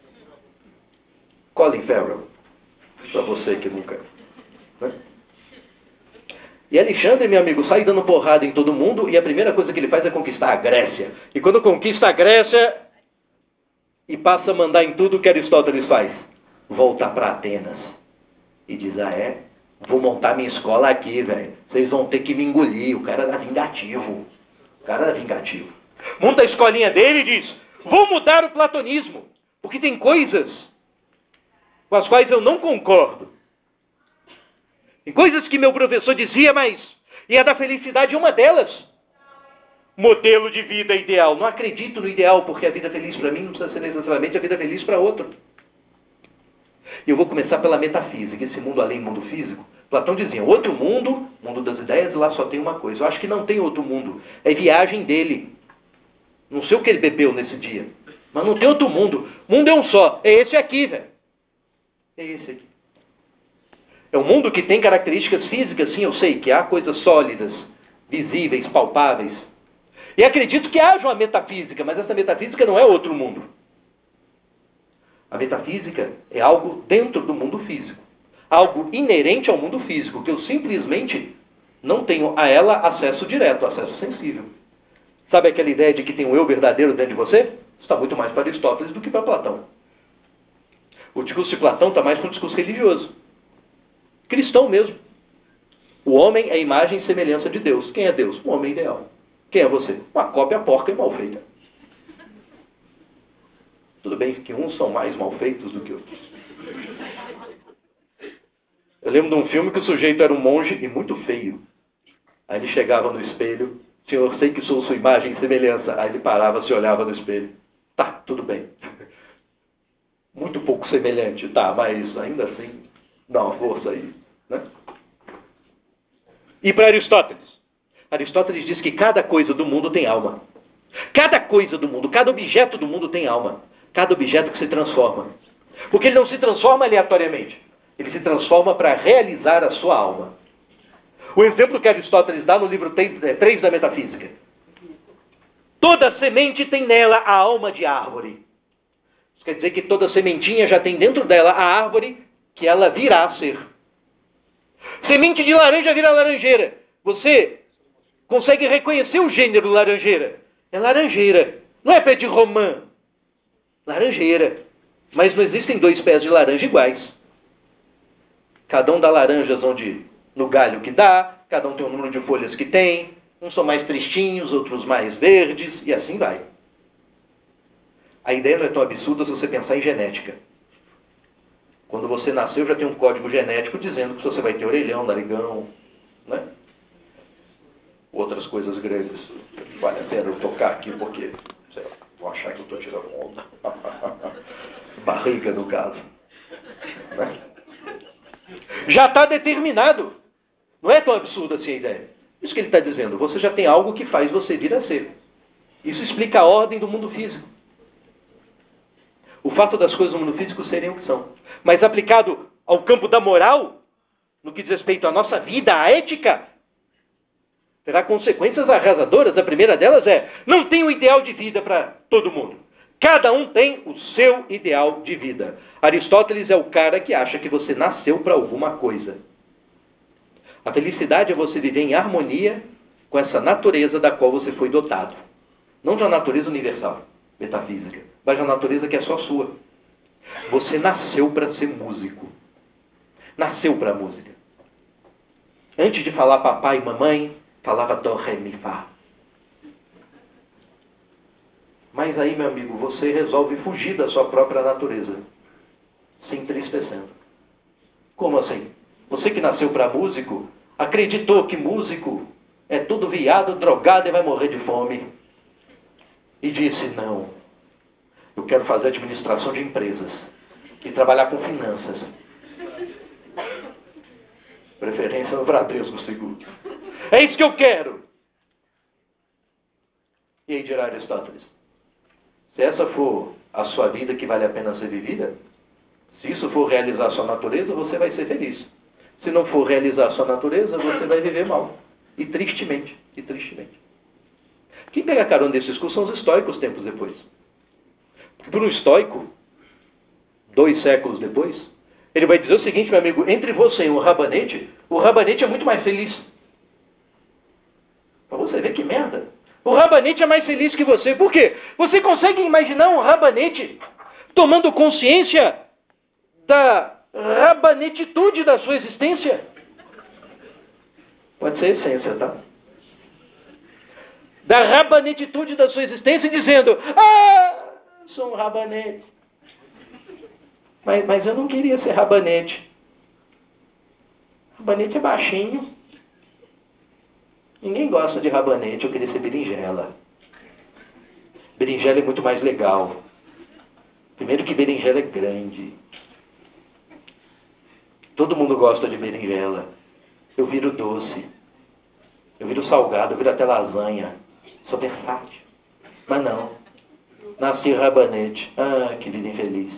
Colin Farrell, para você que nunca... Né? E Alexandre, meu amigo, sai dando porrada em todo mundo e a primeira coisa que ele faz é conquistar a Grécia. E quando conquista a Grécia e passa a mandar em tudo o que Aristóteles faz, volta para Atenas e diz, ah é, vou montar minha escola aqui, velho. Vocês vão ter que me engolir, o cara era vingativo. O cara era vingativo. Monta a escolinha dele e diz, vou mudar o platonismo, porque tem coisas com as quais eu não concordo. Tem coisas que meu professor dizia, mas... E a da felicidade é uma delas. Modelo de vida ideal. Não acredito no ideal, porque a vida feliz para mim não precisa ser necessariamente a vida feliz para outro. E eu vou começar pela metafísica. Esse mundo além do mundo físico. Platão dizia, outro mundo, mundo das ideias, e lá só tem uma coisa. Eu acho que não tem outro mundo. É viagem dele. Não sei o que ele bebeu nesse dia. Mas não tem outro mundo. O mundo é um só. É esse aqui, velho. É esse aqui. É um mundo que tem características físicas, sim, eu sei, que há coisas sólidas, visíveis, palpáveis. E acredito que haja uma metafísica, mas essa metafísica não é outro mundo. A metafísica é algo dentro do mundo físico. Algo inerente ao mundo físico, que eu simplesmente não tenho a ela acesso direto, acesso sensível. Sabe aquela ideia de que tem um eu verdadeiro dentro de você? Está muito mais para Aristóteles do que para Platão. O discurso de Platão está mais para um discurso religioso. Cristão mesmo. O homem é a imagem e semelhança de Deus. Quem é Deus? O homem ideal. Quem é você? Uma cópia porca e mal feita. Tudo bem que uns são mais mal feitos do que outros. Eu lembro de um filme que o sujeito era um monge e muito feio. Aí ele chegava no espelho. Senhor, sei que sou sua imagem e semelhança. Aí ele parava, se olhava no espelho. Tá, tudo bem. Muito pouco semelhante, tá, mas ainda assim, dá uma força aí. Né? E para Aristóteles? Aristóteles diz que cada coisa do mundo tem alma. Cada coisa do mundo, cada objeto do mundo tem alma. Cada objeto que se transforma. Porque ele não se transforma aleatoriamente. Ele se transforma para realizar a sua alma. O exemplo que Aristóteles dá no livro três da Metafísica. Toda semente tem nela a alma de árvore. Isso quer dizer que toda sementinha já tem dentro dela a árvore que ela virá a ser. Semente de laranja vira laranjeira. Você consegue reconhecer o gênero laranjeira. É laranjeira. Não é pé de romã. Laranjeira. Mas não existem dois pés de laranja iguais. Cada um dá laranjas onde, no galho que dá. Cada um tem o número de folhas que tem. Uns são mais tristinhos, outros mais verdes. E assim vai. A ideia não é tão absurda se você pensar em genética. Quando você nasceu, já tem um código genético dizendo que você vai ter orelhão, narigão, né? Outras coisas grandes. Vale a pena eu tocar aqui porque, sei lá, vão achar que eu estou tirando onda. Barriga, no caso. Né? Já está determinado. Não é tão absurdo assim a ideia. Isso que ele está dizendo. Você já tem algo que faz você vir a ser. Isso explica a ordem do mundo físico. O fato das coisas no mundo físico serem o que são. Mas aplicado ao campo da moral, no que diz respeito à nossa vida, à ética, terá consequências arrasadoras. A primeira delas é, não tem um ideal de vida para todo mundo. Cada um tem o seu ideal de vida. Aristóteles é o cara que acha que você nasceu para alguma coisa. A felicidade é você viver em harmonia com essa natureza da qual você foi dotado. Não de uma natureza universal, metafísica, mas de uma natureza que é só sua. Você nasceu para ser músico. Nasceu para a música. Antes de falar papai e mamãe, falava dó, ré, mi, fá. Mas aí, meu amigo, você resolve fugir da sua própria natureza, se entristecendo. Como assim? Você que nasceu para músico, acreditou que músico é tudo viado, drogado e vai morrer de fome. E disse, não, eu quero fazer administração de empresas e trabalhar com finanças. Preferência no Bradesco Seguro. É isso que eu quero. E aí dirá Aristóteles, se essa for a sua vida que vale a pena ser vivida, se isso for realizar a sua natureza, você vai ser feliz. Se não for realizar a sua natureza, você vai viver mal. E tristemente, e tristemente. Quem pega carona nesse discurso são os estoicos tempos depois. Porque para um estoico, dois séculos depois, ele vai dizer o seguinte, meu amigo, entre você e um rabanete, o rabanete é muito mais feliz. Para você ver que merda. O rabanete é mais feliz que você. Por quê? Você consegue imaginar um rabanete tomando consciência da rabanetitude da sua existência? Pode ser essência, tá? Da rabanetitude da sua existência, dizendo, ah, sou um rabanete. Mas, mas eu não queria ser rabanete. Rabanete é baixinho. Ninguém gosta de rabanete, eu queria ser berinjela. Berinjela é muito mais legal. Primeiro que berinjela é grande. Todo mundo gosta de berinjela. Eu viro doce. Eu viro salgado, eu viro até lasanha. Sou versátil. Mas não. Nasci rabanete. Ah, que vida infeliz.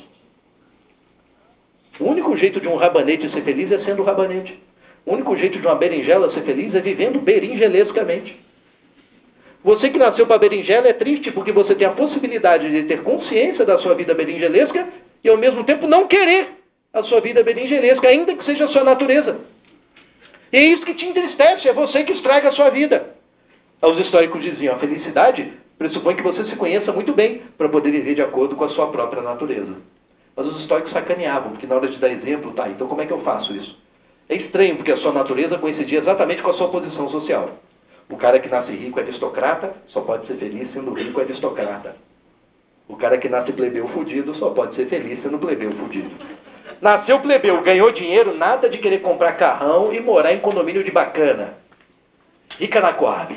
O único jeito de um rabanete ser feliz é sendo rabanete. O único jeito de uma berinjela ser feliz é vivendo berinjelescamente. Você que nasceu para berinjela é triste porque você tem a possibilidade de ter consciência da sua vida berinjelesca e ao mesmo tempo não querer a sua vida berinjelesca, ainda que seja a sua natureza. E é isso que te entristece, é você que estraga a sua vida. Os históricos diziam, a felicidade pressupõe que você se conheça muito bem para poder viver de acordo com a sua própria natureza. Mas os históricos sacaneavam, porque na hora de dar exemplo, tá, então como é que eu faço isso? É estranho, porque a sua natureza coincidia exatamente com a sua posição social. O cara que nasce rico é aristocrata, só pode ser feliz sendo rico é aristocrata. O cara que nasce plebeu fudido só pode ser feliz sendo plebeu fudido. Nasceu plebeu, ganhou dinheiro, nada de querer comprar carrão e morar em condomínio de bacana. Rica na Coab.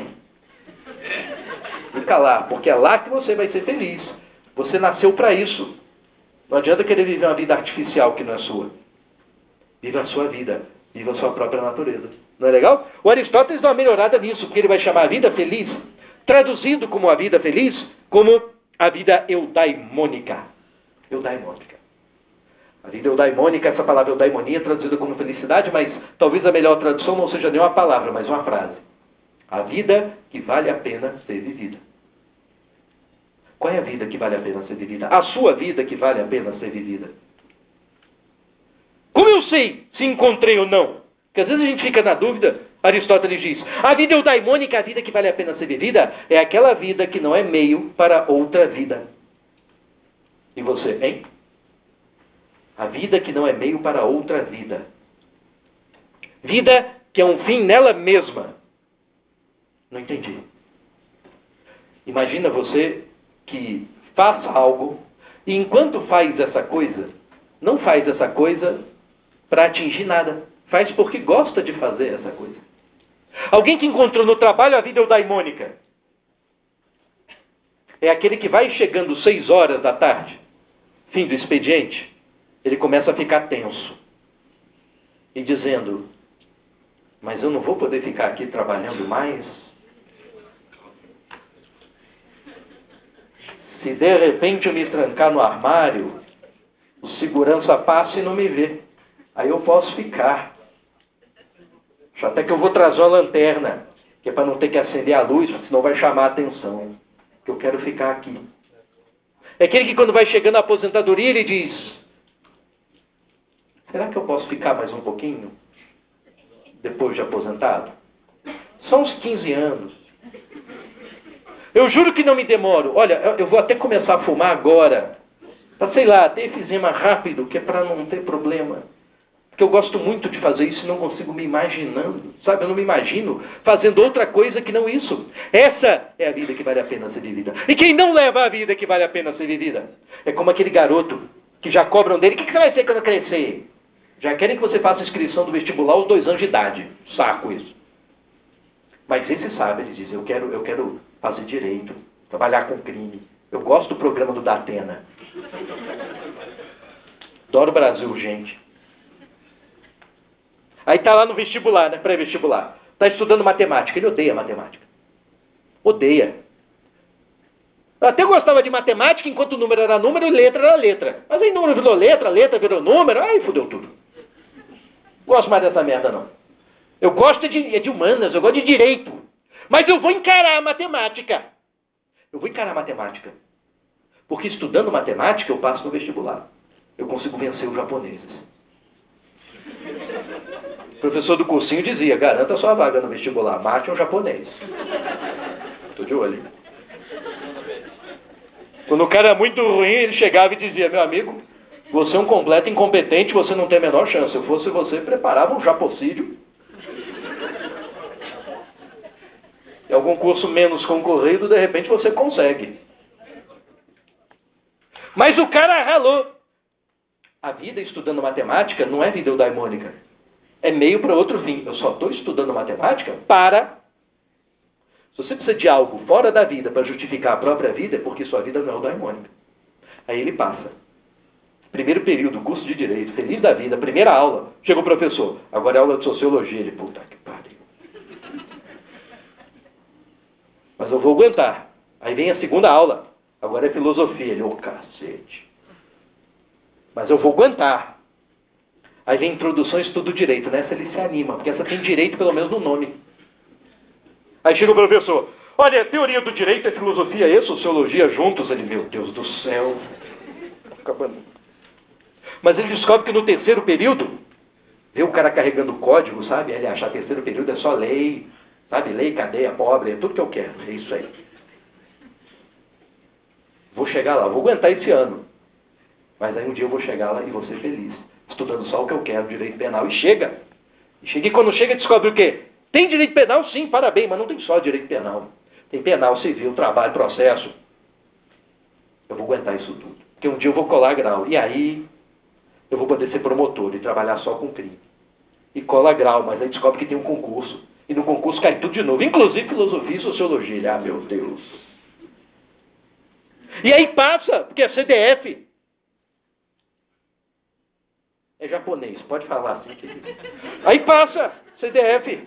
Fica lá, porque é lá que você vai ser feliz. Você nasceu para isso. Não adianta querer viver uma vida artificial que não é sua. Viva a sua vida. Viva a sua própria natureza. Não é legal? O Aristóteles dá uma melhorada nisso, porque ele vai chamar a vida feliz, traduzido como a vida feliz, como a vida eudaimônica. Eudaimônica. A vida eudaimônica, essa palavra eudaimonia é traduzida como felicidade, mas talvez a melhor tradução não seja nem uma palavra, mas uma frase. A vida que vale a pena ser vivida. Qual é a vida que vale a pena ser vivida? A sua vida que vale a pena ser vivida. Como eu sei se encontrei ou não? Porque às vezes a gente fica na dúvida. Aristóteles diz, a vida eudaimônica, a vida que vale a pena ser vivida, é aquela vida que não é meio para outra vida. E você, hein? A vida que não é meio para outra vida. Vida que é um fim nela mesma. Não entendi. Imagina você que faz algo e enquanto faz essa coisa, não faz essa coisa para atingir nada. Faz porque gosta de fazer essa coisa. Alguém que encontrou no trabalho a vida eudaimônica é aquele que vai chegando seis horas da tarde, fim do expediente, ele começa a ficar tenso e dizendo, mas eu não vou poder ficar aqui trabalhando mais? Se de repente eu me trancar no armário, o segurança passa e não me vê. Aí eu posso ficar. Acho até que eu vou trazer uma lanterna, que é para não ter que acender a luz, senão vai chamar a atenção. Que eu quero ficar aqui. É aquele que quando vai chegando à aposentadoria, ele diz: será que eu posso ficar mais um pouquinho? Depois de aposentado? São uns quinze anos. Eu juro que não me demoro. Olha, eu vou até começar a fumar agora. Para, sei lá, ter efizema rápido, que é para não ter problema. Porque eu gosto muito de fazer isso e não consigo me imaginando. Sabe, eu não me imagino fazendo outra coisa que não isso. Essa é a vida que vale a pena ser vivida. E quem não leva a vida que vale a pena ser vivida? É como aquele garoto que já cobram dele. O que você vai ser quando crescer? Já querem que você faça inscrição do vestibular aos dois anos de idade. Saco isso. Mas esse sabe, ele diz, eu quero, eu quero fazer direito, trabalhar com crime. Eu gosto do programa do Datena. Adoro o Brasil, gente. Aí tá lá no vestibular, né? Pré-vestibular. Tá estudando matemática. Ele odeia matemática. Odeia. Eu até gostava de matemática enquanto o número era número e letra era letra. Mas aí número virou letra, letra virou número, aí fudeu tudo. Gosto mais dessa merda, não. Eu gosto de, de humanas, eu gosto de direito. Mas eu vou encarar a matemática. Eu vou encarar a matemática. Porque estudando matemática eu passo no vestibular. Eu consigo vencer os japoneses. O professor do cursinho dizia, garanta sua vaga no vestibular, mate um japonês. Estou de olho. Quando o cara era muito ruim, ele chegava e dizia, meu amigo, você é um completo incompetente, você não tem a menor chance. Se eu fosse você, preparava um japocídio. Em algum curso menos concorrido, de repente você consegue. Mas o cara ralou. A vida estudando matemática não é vida eudaimônica. É meio para outro fim. Eu só estou estudando matemática para... Se você precisa de algo fora da vida para justificar a própria vida, é porque sua vida não é eudaimônica. Aí ele passa. Primeiro período, curso de Direito, feliz da vida, primeira aula. Chega o professor, agora é aula de Sociologia. Ele, puta que pariu. Mas eu vou aguentar. Aí vem a segunda aula. Agora é Filosofia. Ele, ô oh, cacete. Mas eu vou aguentar. Aí vem Introduções, Estudo Direito. Nessa ele se anima, porque essa tem direito pelo menos no nome. Aí chega o professor. Olha, teoria do direito é filosofia e sociologia juntos. Ele, meu Deus do céu. Acabando. Mas ele descobre que no terceiro período, vê o cara carregando código, sabe? Ele acha que terceiro período é só lei, sabe? Lei, cadeia, pobre, é tudo que eu quero. É isso aí. Vou chegar lá, vou aguentar esse ano. Mas aí um dia eu vou chegar lá e vou ser feliz. Estudando só o que eu quero, direito penal. E chega. E chega e quando chega descobre o quê? Tem direito penal? Sim, parabéns, mas não tem só direito penal. Tem penal, civil, trabalho, processo. Eu vou aguentar isso tudo. Porque um dia eu vou colar grau. E aí eu vou poder ser promotor e trabalhar só com crime. E cola grau, mas aí descobre que tem um concurso. E no concurso cai tudo de novo. Inclusive filosofia e sociologia. Ele, ah, meu Deus. E aí passa, porque é C D F. É japonês, pode falar assim. Aí passa, C D F.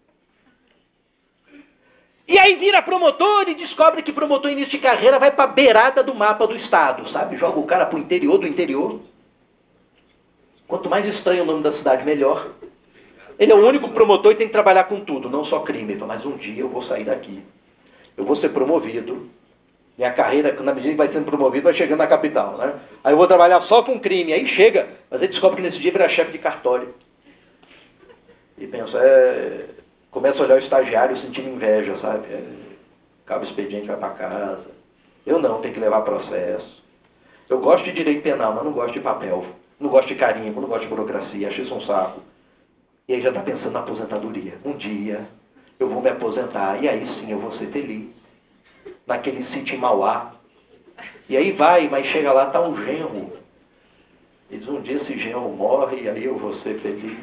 E aí vira promotor e descobre que promotor em início de carreira vai para a beirada do mapa do estado, sabe? Joga o cara para o interior do interior. Quanto mais estranho o nome da cidade, melhor. Ele é o único promotor e tem que trabalhar com tudo, não só crime. Mas um dia eu vou sair daqui. Eu vou ser promovido. Minha carreira, na medida que vai sendo promovido, vai chegando na capital, né? Aí eu vou trabalhar só com crime. Aí chega, mas ele descobre que nesse dia vira chefe de cartório. E pensa, é... começa a olhar o estagiário sentindo inveja, sabe? É... Acaba o expediente, vai para casa. Eu não, tenho que levar processo. Eu gosto de direito penal, mas não gosto de papel. Não gosto de carimbo, não gosto de burocracia, acho isso um saco. E aí já está pensando na aposentadoria. Um dia eu vou me aposentar e aí sim eu vou ser feliz. Naquele sítio em Mauá. E aí vai, mas chega lá, tá um genro. E diz, um dia esse genro morre e aí eu vou ser feliz.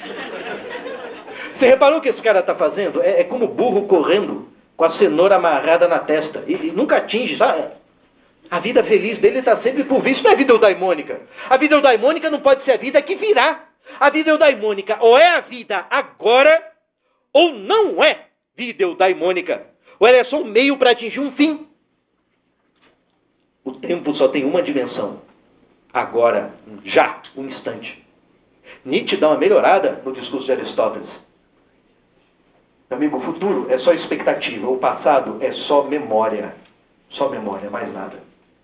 Você reparou o que esse cara está fazendo? É, é como burro correndo com a cenoura amarrada na testa. E, e nunca atinge, sabe? A vida feliz dele está sempre por vir. Isso não é vida eudaimônica. A vida eudaimônica não pode ser a vida que virá. A vida eudaimônica ou é a vida agora, ou não é vida eudaimônica, ou ela é só um meio para atingir um fim. O tempo só tem uma dimensão. Agora, já, um instante. Nietzsche dá uma melhorada no discurso de Aristóteles. Meu amigo, o futuro é só expectativa, o passado é só memória. Só memória, mais nada.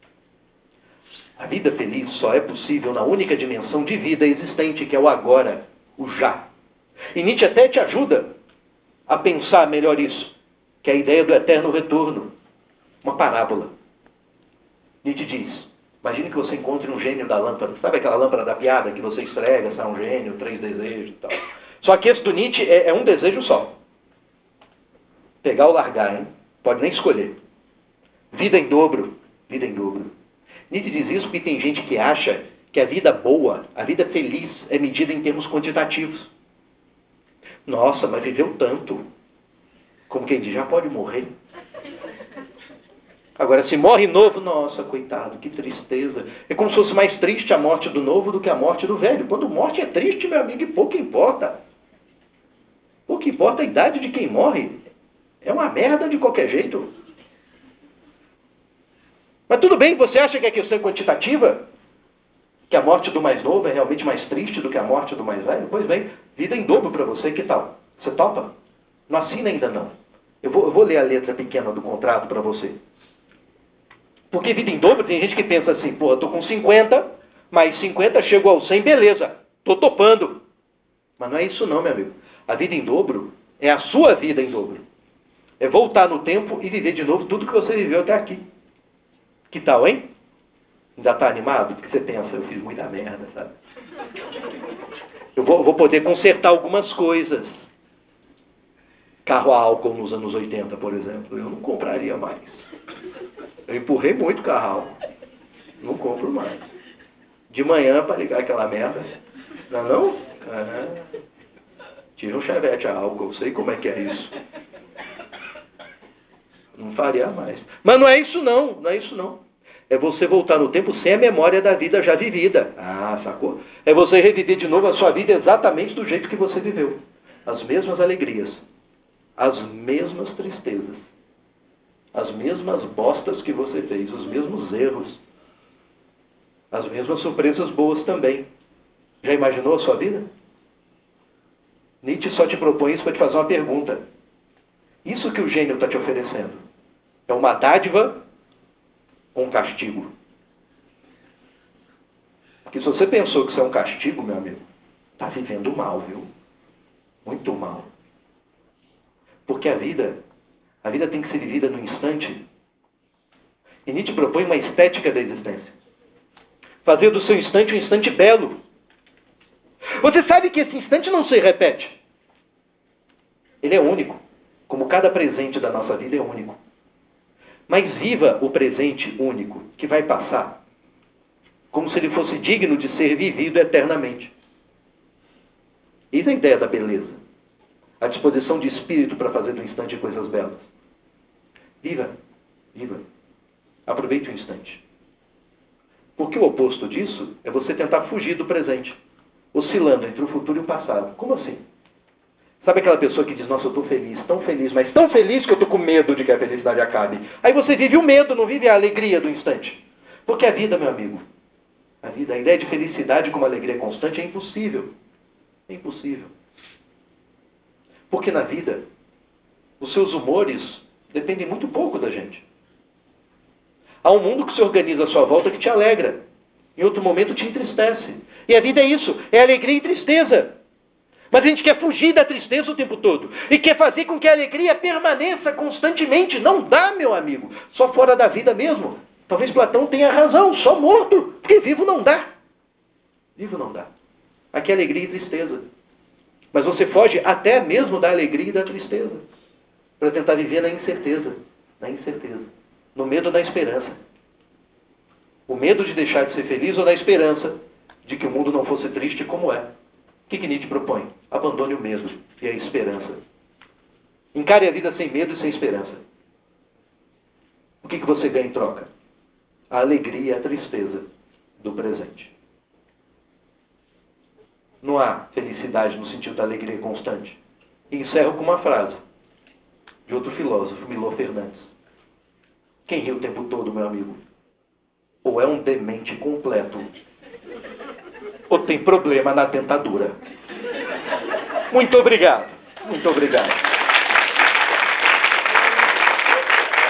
A vida feliz só é possível na única dimensão de vida existente, que é o agora, o já. E Nietzsche até te ajuda a pensar melhor isso, que é a ideia do eterno retorno. Uma parábola. Nietzsche diz, imagine que você encontre um gênio da lâmpada. Sabe aquela lâmpada da piada que você esfrega, sai um gênio, três desejos e tal. Só que esse do Nietzsche é, é um desejo só. Pegar ou largar, hein? Pode nem escolher. Vida em dobro, vida em dobro. Nietzsche diz isso porque tem gente que acha que a vida boa, a vida feliz, é medida em termos quantitativos. Nossa, mas viveu tanto. Como quem diz, já pode morrer. Agora, se morre novo, nossa, coitado, que tristeza. É como se fosse mais triste a morte do novo do que a morte do velho. Quando morte é triste, meu amigo, e pouco importa. Pouco importa a idade de quem morre. É uma merda de qualquer jeito. Mas tudo bem, você acha que a questão é quantitativa? Que a morte do mais novo é realmente mais triste do que a morte do mais velho? Pois bem, vida em dobro para você, que tal? Você topa? Não assina ainda não. Eu vou, eu vou ler a letra pequena do contrato para você. Porque vida em dobro, tem gente que pensa assim, pô, eu tô com cinquenta, mais cinquenta chego aos cem, beleza, tô topando. Mas não é isso não, meu amigo. A vida em dobro é a sua vida em dobro. É voltar no tempo e viver de novo tudo que você viveu até aqui. Que tal, hein? Ainda tá animado? Porque você pensa, eu fiz muita merda, sabe? Eu vou, vou poder consertar algumas coisas. Carro a álcool nos anos oitenta, por exemplo, eu não compraria mais. Eu empurrei muito carro a álcool. Não compro mais. De manhã para ligar aquela merda. Não, não? É. Tive um Chevette a álcool, eu sei como é que é isso. Não faria mais. Mas não é isso não, não é isso não. É você voltar no tempo sem a memória da vida já vivida. Ah, sacou? É você reviver de novo a sua vida exatamente do jeito que você viveu. As mesmas alegrias. As mesmas tristezas. As mesmas bostas que você fez. Os mesmos erros. As mesmas surpresas boas também. Já imaginou a sua vida? Nietzsche só te propõe isso para te fazer uma pergunta. Isso que o gênio está te oferecendo é uma dádiva ou um castigo? Porque se você pensou que isso é um castigo, meu amigo, está vivendo mal, viu? Muito mal. Porque a vida, a vida tem que ser vivida no instante. E Nietzsche propõe uma estética da existência. Fazer do seu instante um instante belo. Você sabe que esse instante não se repete. Ele é único. Como cada presente da nossa vida é único. Mas viva o presente único, que vai passar, como se ele fosse digno de ser vivido eternamente. Isso é a ideia da beleza. A disposição de espírito para fazer do instante coisas belas. Viva, viva. Aproveite o instante. Porque o oposto disso é você tentar fugir do presente, oscilando entre o futuro e o passado. Como assim? Sabe aquela pessoa que diz, nossa, eu estou feliz, tão feliz, mas tão feliz que eu estou com medo de que a felicidade acabe. Aí você vive o medo, não vive a alegria do instante. Porque a vida, meu amigo, a vida, a ideia de felicidade como alegria constante é impossível. É impossível. Porque na vida, os seus humores dependem muito pouco da gente. Há um mundo que se organiza à sua volta que te alegra. Em outro momento te entristece. E a vida é isso, é alegria e tristeza. Mas a gente quer fugir da tristeza o tempo todo. E quer fazer com que a alegria permaneça constantemente. Não dá, meu amigo. Só fora da vida mesmo. Talvez Platão tenha razão. Só morto. Porque vivo não dá. Vivo não dá. Aqui é alegria e tristeza. Mas você foge até mesmo da alegria e da tristeza. Para tentar viver na incerteza. Na incerteza. No medo da esperança. O medo de deixar de ser feliz ou da esperança de que o mundo não fosse triste como é. O que, que Nietzsche propõe? Abandone o medo e a esperança. Encare a vida sem medo e sem esperança. O que, que você ganha em troca? A alegria e a tristeza do presente. Não há felicidade no sentido da alegria constante. E encerro com uma frase de outro filósofo, Milor Fernandes. Quem ri o tempo todo, meu amigo, ou é um demente completo, ou tem problema na dentadura. Muito obrigado. Muito obrigado.